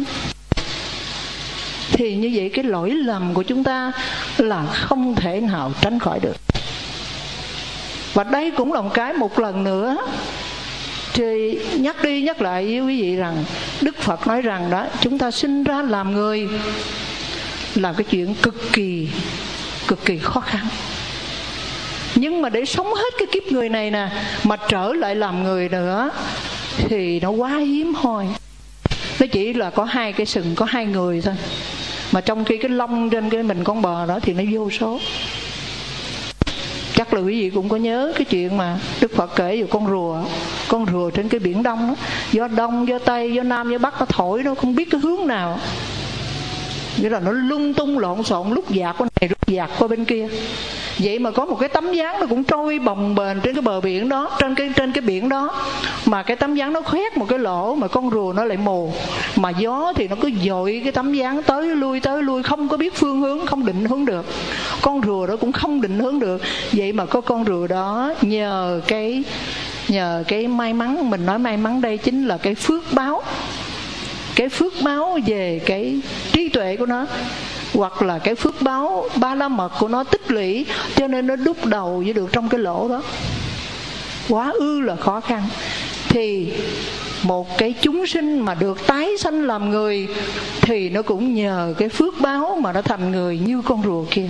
Speaker 2: Thì như vậy cái lỗi lầm của chúng ta là không thể nào tránh khỏi được. Và đây cũng là một lần nữa thì nhắc đi nhắc lại với quý vị rằng Đức Phật nói rằng đó, chúng ta sinh ra làm người là cái chuyện cực kỳ khó khăn. Nhưng mà để sống hết cái kiếp người này nè, mà trở lại làm người nữa thì nó quá hiếm hoi. Nó chỉ là có 2 cái sừng, có 2 người thôi, mà trong khi cái lông trên cái mình con bò đó thì nó vô số. Chắc là quý vị cũng có nhớ cái chuyện mà Đức Phật kể về con rùa trên cái biển Đông đó. Gió Đông, gió Tây, gió Nam, gió Bắc nó thổi, nó không biết cái hướng nào, nghĩa là nó lung tung lộn xộn, lúc dạt qua này lúc dạt qua bên kia. Vậy mà có một cái tấm ván nó cũng trôi bồng bềnh trên cái bờ biển đó, trên cái biển đó, mà cái tấm ván nó khoét một cái lỗ mà con rùa nó lại mù, mà gió thì nó cứ dội cái tấm ván tới lui, không có biết phương hướng, không định hướng được. Con rùa đó cũng không định hướng được. Vậy mà có con rùa đó nhờ cái may mắn, mình nói may mắn đây chính là cái phước báo, cái phước báo về cái trí tuệ của nó, hoặc là cái phước báo ba la mật của nó tích lũy, cho nên nó đúc đầu vô được trong cái lỗ đó. Quá ư là khó khăn. Thì một cái chúng sinh mà được tái sanh làm người thì nó cũng nhờ cái phước báo mà nó thành người như con rùa kia.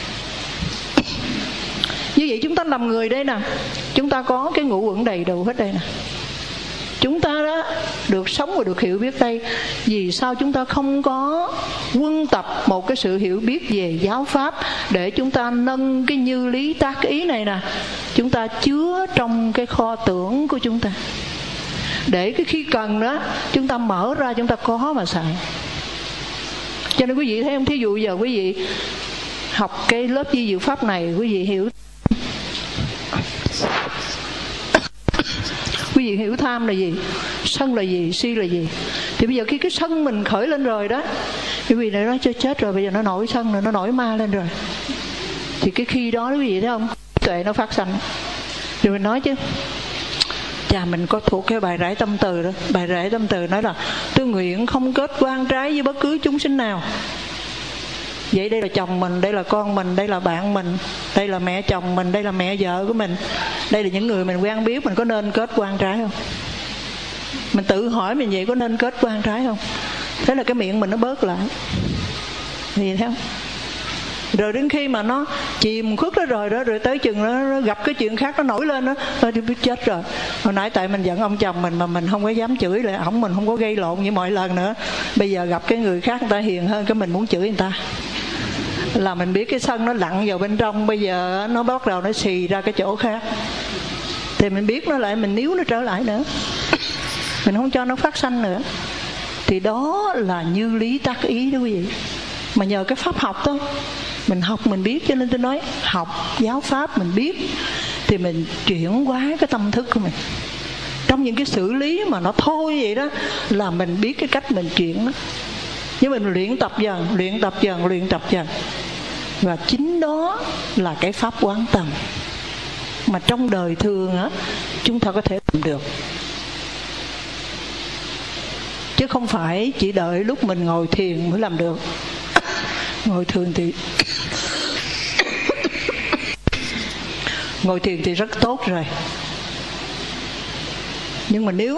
Speaker 2: Như vậy chúng ta làm người đây nè, chúng ta có cái ngũ uẩn đầy đủ hết đây nè. Chúng ta đó được sống và được hiểu biết đây. Vì sao chúng ta không có quân tập một cái sự hiểu biết về giáo pháp để chúng ta nâng cái như lý tác ý này nè, chúng ta chứa trong cái kho tưởng của chúng ta, để cái khi cần đó chúng ta mở ra, chúng ta có mà xài. Cho nên quý vị thấy không, thí dụ giờ quý vị học cái lớp vi diệu pháp này, quý vị hiểu quý vị hiểu tham là gì, sân là gì, si là gì. Thì bây giờ khi cái sân mình khởi lên rồi đó, quý vị này nói chết rồi, bây giờ nó nổi sân rồi, nó nổi ma lên rồi, thì cái khi đó quý vị thấy không, tuệ nó phát sanh. Rồi mình nói chứ, chà, mình có thuộc cái bài rải tâm từ đó. Bài rải tâm từ nói là tôi nguyện không kết quan trái với bất cứ chúng sinh nào. Vậy đây là chồng mình, đây là con mình, đây là bạn mình, đây là mẹ chồng mình, đây là mẹ vợ của mình, đây là những người mình quen biết, mình có nên kết quan trái không? Mình tự hỏi mình vậy, có nên kết quan trái không? Thế là cái miệng mình nó bớt lại. Thì thấy không? Rồi đến khi mà nó chìm khuất đó rồi đó, rồi tới chừng nó gặp cái chuyện khác nó nổi lên đó, thôi thì biết chết rồi. Hồi nãy tại mình giận ông chồng mình mà mình không có dám chửi lại ổng, mình không có gây lộn như mọi lần nữa. Bây giờ gặp cái người khác người ta hiền hơn, cái mình muốn chửi người ta, là mình biết cái sân nó lặn vào bên trong, bây giờ nó bắt đầu nó xì ra cái chỗ khác, thì mình biết nó lại, mình níu nó trở lại nữa, mình không cho nó phát sanh nữa. Thì đó là như lý tác ý đó quý vị. Mà nhờ cái pháp học đó, mình học mình biết, cho nên tôi nói học giáo pháp mình biết thì mình chuyển hóa cái tâm thức của mình. Trong những cái xử lý mà nó thôi vậy đó, là mình biết cái cách mình chuyển đó. Nhưng mình luyện tập dần, luyện tập dần, luyện tập dần. Và chính đó là cái pháp quán tầng mà trong đời thường á, chúng ta có thể làm được. Chứ không phải chỉ đợi lúc mình ngồi thiền mới làm được. Ngồi thiền thì rất tốt rồi. Nhưng mà nếu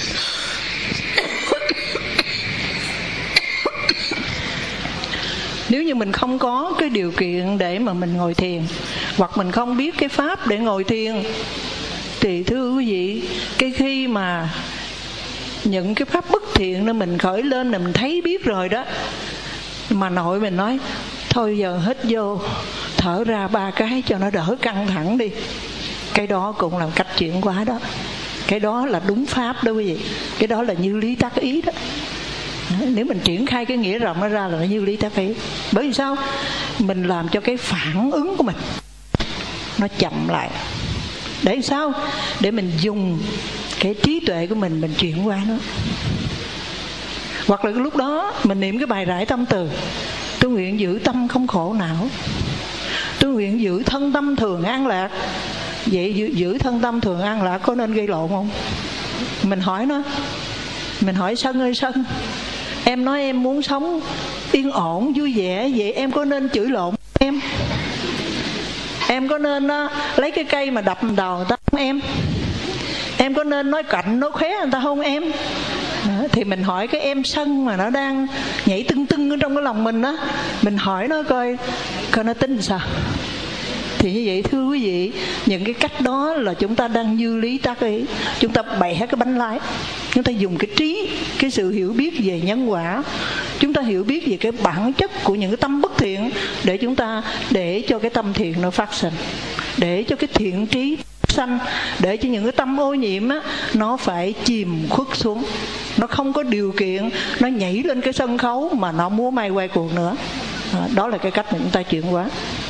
Speaker 2: như mình không có cái điều kiện để mà mình ngồi thiền, hoặc mình không biết cái pháp để ngồi thiền, thì thưa quý vị, cái khi mà những cái pháp bất thiện nên mình khởi lên là mình thấy biết rồi đó, mà nội mình nói thôi giờ hít vô thở ra 3 cái cho nó đỡ căng thẳng đi, cái đó cũng là cách chuyển hóa đó. Cái đó là đúng pháp đó quý vị. Cái đó là như lý tác ý đó. Nếu mình triển khai cái nghĩa rộng nó ra là nó như lý tác ý. Bởi vì sao? Mình làm cho cái phản ứng của mình nó chậm lại. Để sao? Để mình dùng cái trí tuệ của mình chuyển hóa nó. Hoặc là lúc đó mình niệm cái bài rải tâm từ: tôi nguyện giữ tâm không khổ não, tôi nguyện giữ thân tâm thường an lạc. Vậy giữ thân tâm thường an lạc có nên gây lộn không? Mình hỏi nó, mình hỏi Sân ơi Sân, em nói em muốn sống yên ổn vui vẻ, vậy em có nên chửi lộn em? Em có nên lấy cái cây mà đập đầu người ta không em? Em có nên nói cạnh nói khóe người ta không em? Thì mình hỏi cái em Sân mà nó đang nhảy tưng tưng ở trong cái lòng mình á, mình hỏi nó coi nó tính sao. Thì như vậy thưa quý vị, những cái cách đó là chúng ta đang như lý tác ý. Chúng ta bày hết cái bánh lái, chúng ta dùng cái trí, cái sự hiểu biết về nhân quả, chúng ta hiểu biết về cái bản chất của những cái tâm bất thiện, để chúng ta để cho cái tâm thiện nó phát sinh, để cho cái thiện trí sanh, để cho những cái tâm ô nhiễm á, nó phải chìm khuất xuống, nó không có điều kiện nó nhảy lên cái sân khấu mà nó múa may quay cuồng nữa. Đó là cái cách mà chúng ta chuyển hóa.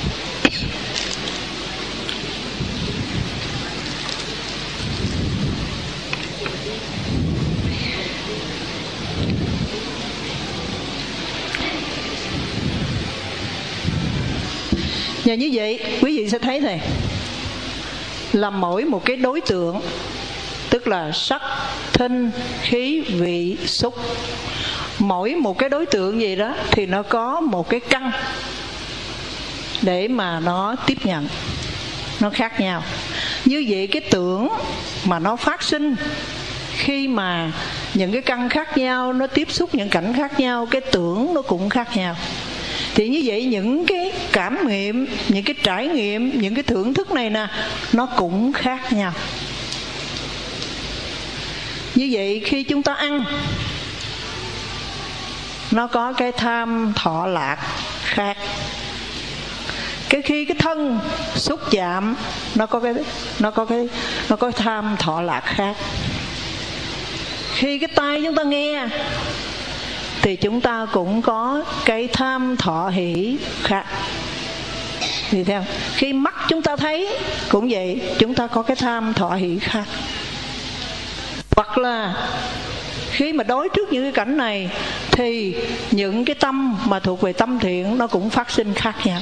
Speaker 2: Và như vậy quý vị sẽ thấy này, là mỗi một cái đối tượng, tức là sắc, thinh, khí, vị, xúc, mỗi một cái đối tượng gì đó thì nó có một cái căn để mà nó tiếp nhận, nó khác nhau. Như vậy cái tưởng mà nó phát sinh khi mà những cái căn khác nhau nó tiếp xúc những cảnh khác nhau, cái tưởng nó cũng khác nhau. Thì như vậy những cái cảm nghiệm, những cái trải nghiệm, những cái thưởng thức này nè, nó cũng khác nhau. Như vậy khi chúng ta ăn, nó có cái tham thọ lạc khác. Cái khi cái thân xúc chạm, nó có tham thọ lạc khác. Khi cái tai chúng ta nghe thì chúng ta cũng có cái tham thọ hỷ khác. Thì theo khi mắt chúng ta thấy cũng vậy, chúng ta có cái tham thọ hỷ khác. Hoặc là khi mà đối trước những cái cảnh này thì những cái tâm mà thuộc về tâm thiện nó cũng phát sinh khác nhau.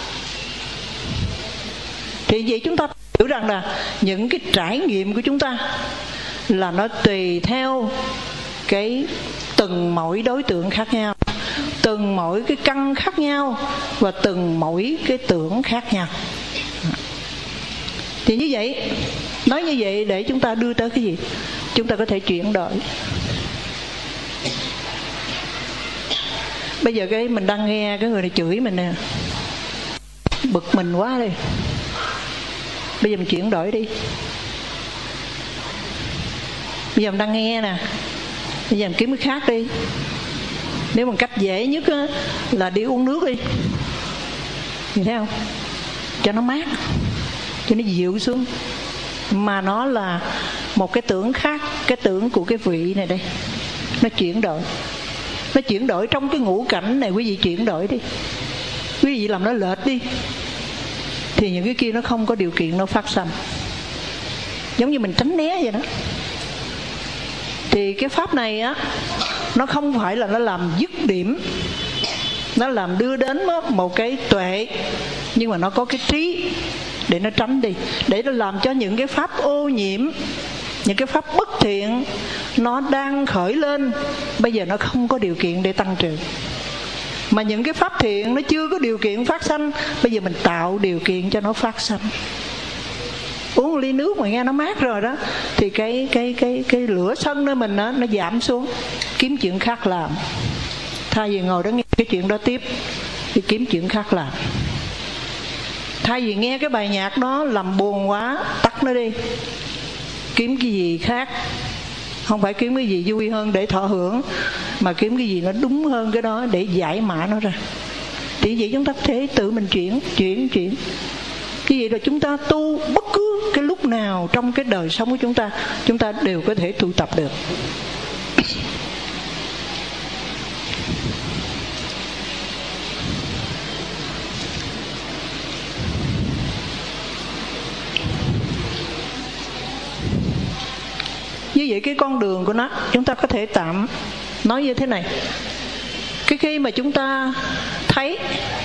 Speaker 2: Thì vậy chúng ta hiểu rằng là những cái trải nghiệm của chúng ta là nó tùy theo cái từng mỗi đối tượng khác nhau, từng mỗi cái căn khác nhau và từng mỗi cái tưởng khác nhau. Thì như vậy, nói như vậy để chúng ta đưa tới cái gì? Chúng ta có thể chuyển đổi. Bây giờ cái mình đang nghe cái người này chửi mình nè, bực mình quá đi. Bây giờ mình chuyển đổi đi. Bây giờ mình đang nghe nè, bây giờ mình kiếm cái khác đi. Nếu bằng cách dễ nhất á, là đi uống nước đi. Nhìn thấy không? Cho nó mát, cho nó dịu xuống. Mà nó là một cái tưởng khác, cái tưởng của cái vị này đây. Nó chuyển đổi. Nó chuyển đổi trong cái ngũ cảnh này. Quý vị chuyển đổi đi. Quý vị làm nó lệch đi, thì những cái kia nó không có điều kiện nó phát sanh. Giống như mình tránh né vậy đó. Thì cái pháp này á, nó không phải là nó làm dứt điểm, nó làm đưa đến một cái tuệ, nhưng mà nó có cái trí để nó tránh đi, để nó làm cho những cái pháp ô nhiễm, những cái pháp bất thiện nó đang khởi lên, bây giờ nó không có điều kiện để tăng trưởng. Mà những cái pháp thiện nó chưa có điều kiện phát sanh, bây giờ mình tạo điều kiện cho nó phát sanh. Uống một ly nước mà nghe nó mát rồi đó, thì cái lửa sân nơi mình đó, nó giảm xuống. Kiếm chuyện khác làm. Thay vì ngồi đó nghe cái chuyện đó tiếp, thì kiếm chuyện khác làm. Thay vì nghe cái bài nhạc đó làm buồn quá, tắt nó đi, kiếm cái gì khác. Không phải kiếm cái gì vui hơn để thọ hưởng, mà kiếm cái gì nó đúng hơn cái đó để giải mã nó ra. Thì vậy chúng ta có thể tự mình chuyển. Cái gì là chúng ta tu bất cứ cái lúc nào trong cái đời sống của chúng ta đều có thể tu tập được. Như vậy cái con đường của nó, chúng ta có thể tạm nói như thế này. Cái khi mà chúng ta thấy,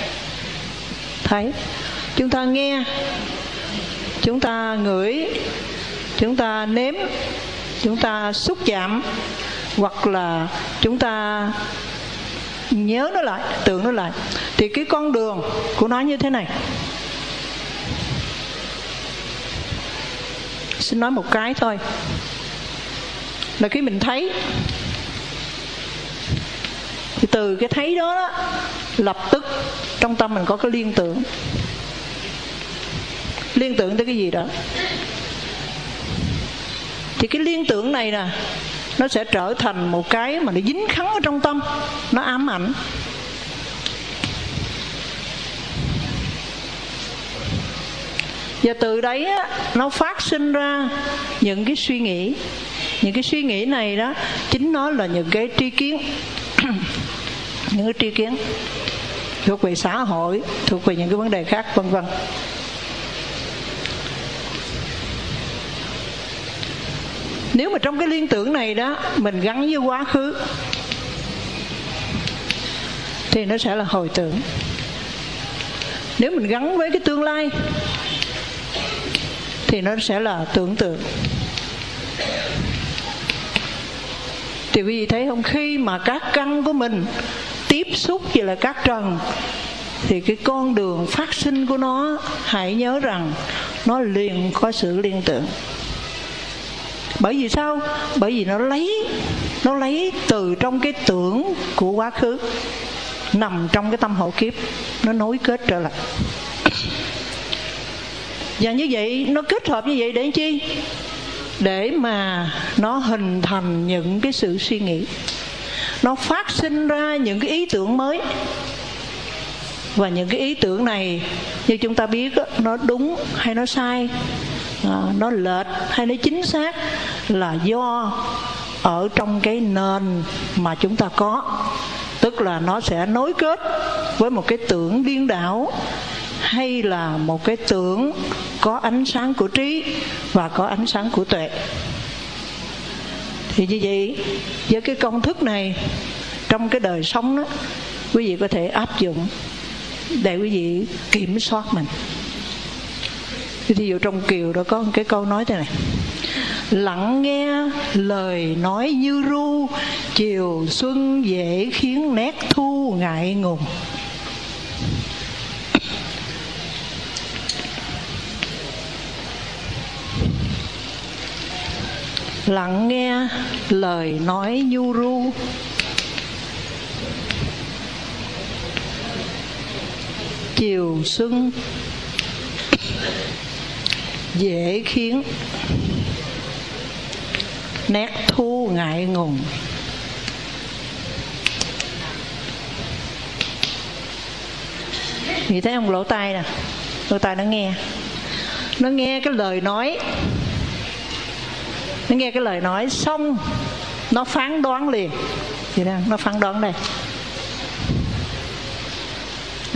Speaker 2: chúng ta nghe, chúng ta ngửi, chúng ta nếm, chúng ta xúc chạm, hoặc là chúng ta nhớ nó lại, tưởng nó lại, thì cái con đường của nó như thế này. Xin nói một cái thôi, là khi mình thấy, thì từ cái thấy đó, lập tức trong tâm mình có cái liên tưởng. Liên tưởng tới cái gì đó, thì cái liên tưởng này nè, nó sẽ trở thành một cái mà nó dính khắng ở trong tâm, nó ám ảnh. Và từ đấy á, nó phát sinh ra những cái suy nghĩ. Những cái suy nghĩ này đó, chính nó là những cái tri kiến. Những cái tri kiến thuộc về xã hội, thuộc về những cái vấn đề khác, vân vân. Nếu mà trong cái liên tưởng này đó, mình gắn với quá khứ, thì nó sẽ là hồi tưởng. Nếu mình gắn với cái tương lai, thì nó sẽ là tưởng tượng. Thì quý vị thấy không, khi mà các căn của mình tiếp xúc với là các trần, thì cái con đường phát sinh của nó, hãy nhớ rằng nó liền có sự liên tưởng. Bởi vì sao? Bởi vì nó lấy từ trong cái tưởng của quá khứ, nằm trong cái tâm hậu kiếp, nó nối kết trở lại. Và như vậy, nó kết hợp như vậy để chi? Để mà nó hình thành những cái sự suy nghĩ, nó phát sinh ra những cái ý tưởng mới. Và những cái ý tưởng này, như chúng ta biết, nó đúng hay nó sai, nó lệch hay nó chính xác, là do ở trong cái nền mà chúng ta có, tức là nó sẽ nối kết với một cái tưởng điên đảo, hay là một cái tưởng có ánh sáng của trí và có ánh sáng của tuệ. Thì như vậy, với cái công thức này trong cái đời sống đó, quý vị có thể áp dụng để quý vị kiểm soát mình. Ví dụ trong Kiều đó có một cái câu nói thế này: lặng nghe lời nói như ru, chiều xuân dễ khiến nét thu ngại ngùng. Lặng nghe lời nói nhu ru, chiều xuân dễ khiến nét thu ngại ngùng. Thì thấy không, lỗ tai nè, lỗ tai nó nghe cái lời nói, nó nghe cái lời nói xong nó phán đoán liền. Vậy đó, nó phán đoán đây, nó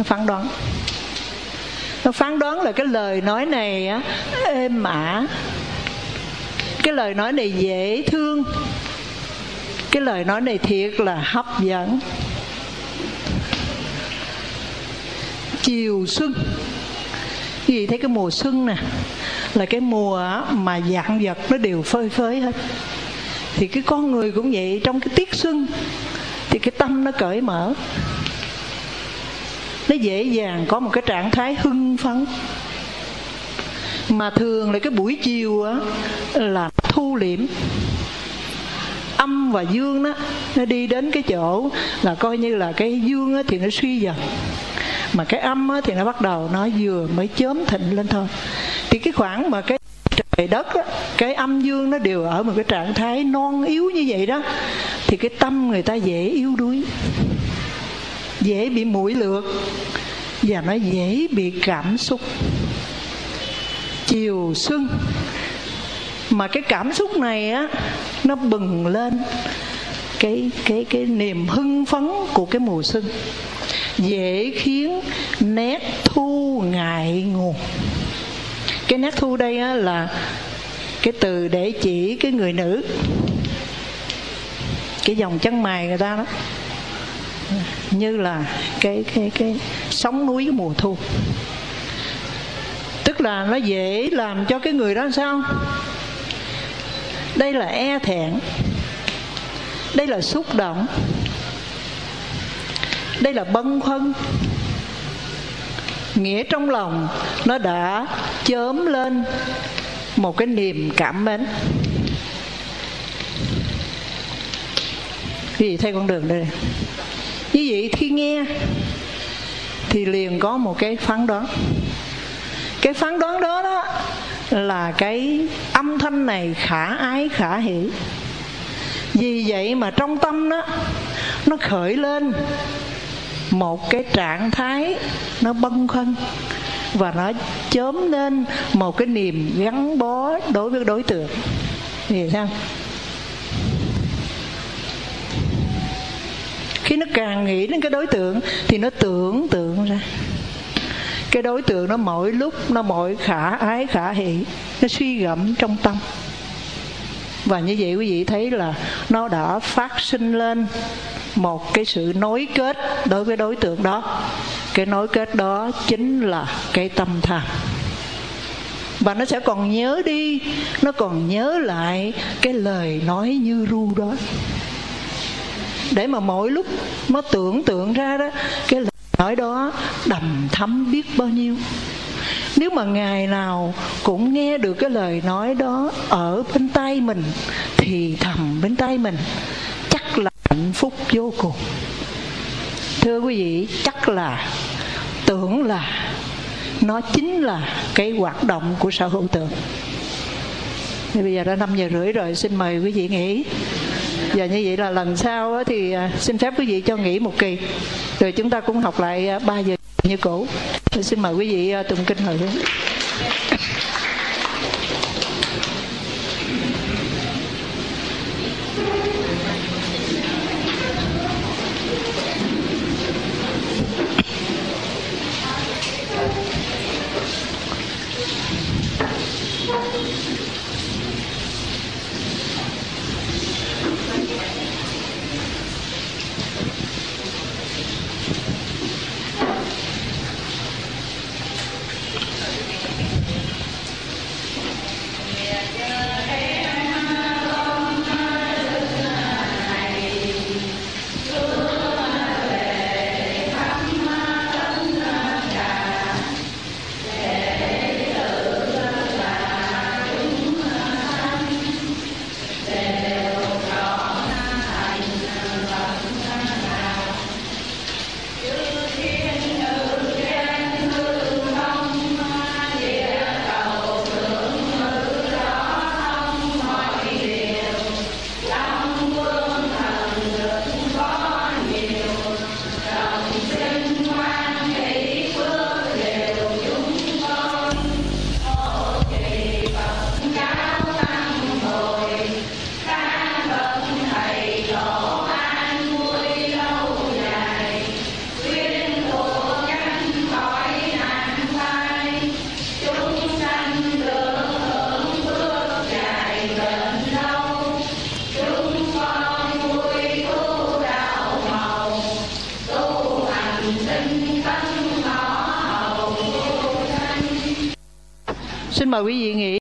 Speaker 2: phán đoán là cái lời nói này á, êm ả, cái lời nói này dễ thương, cái lời nói này thiệt là hấp dẫn. Chiều xuân, quý vị thấy cái mùa xuân nè, là cái mùa mà vạn vật nó đều phơi phới hết. Thì cái con người cũng vậy, trong cái tiết xuân thì cái tâm nó cởi mở, nó dễ dàng có một cái trạng thái hưng phấn. Mà thường là cái buổi chiều á là thu liễm, âm và dương đó, nó đi đến cái chỗ là coi như là cái dương á thì nó suy dần, mà cái âm á thì nó bắt đầu nó vừa mới chớm thịnh lên thôi. Thì cái khoảng mà cái trời đất á, cái âm dương nó đều ở một cái trạng thái non yếu như vậy đó, thì cái tâm người ta dễ yếu đuối, dễ bị muội lược, và nó dễ bị cảm xúc. Chiều xuân mà cái cảm xúc này á, nó bừng lên cái niềm hưng phấn của cái mùa xuân, dễ khiến nét thu ngại ngùng. Cái nét thu đây á, là cái từ để chỉ cái người nữ, cái dòng chân mày người ta đó, như là cái sóng núi cái mùa thu. Tức là nó dễ làm cho cái người đó sao? Đây là e thẹn, đây là xúc động, đây là bâng khuâng. Nghĩa trong lòng nó đã chớm lên một cái niềm cảm mến. Quý vị thấy con đường đây. Như vậy khi nghe thì liền có một cái phán đoán. Cái phán đoán đó đó là cái âm thanh này khả ái khả hỷ. Vì vậy mà trong tâm đó, nó khởi lên một cái trạng thái nó bâng khuâng, và nó chớm lên một cái niềm gắn bó đối với đối tượng. Hiểu không? Khi nó càng nghĩ đến cái đối tượng thì nó tưởng tượng ra cái đối tượng nó mỗi lúc nó mỗi khả ái khả hỷ, nó suy gẫm trong tâm. Và như vậy quý vị thấy là nó đã phát sinh lên một cái sự nối kết đối với đối tượng đó. Cái nối kết đó chính là cái tâm tham. Và nó sẽ còn nhớ đi, nó còn nhớ lại cái lời nói như ru đó, để mà mỗi lúc nó tưởng tượng ra đó, cái lời nói đó đầm thắm biết bao nhiêu. Nếu mà ngày nào cũng nghe được cái lời nói đó ở bên tai mình, thì thầm bên tai mình, chắc là hạnh phúc vô cùng. Thưa quý vị, chắc là, tưởng là, nó chính là cái hoạt động của sở hữu tưởng. Thì bây giờ đã 5:30 rồi, xin mời quý vị nghỉ. Và như vậy là lần sau thì xin phép quý vị cho nghỉ một kỳ, rồi chúng ta cũng học lại 3 giờ như cũ. Xin mời quý vị tụng kinh hồi hướng. Xin mời quý vị nghĩ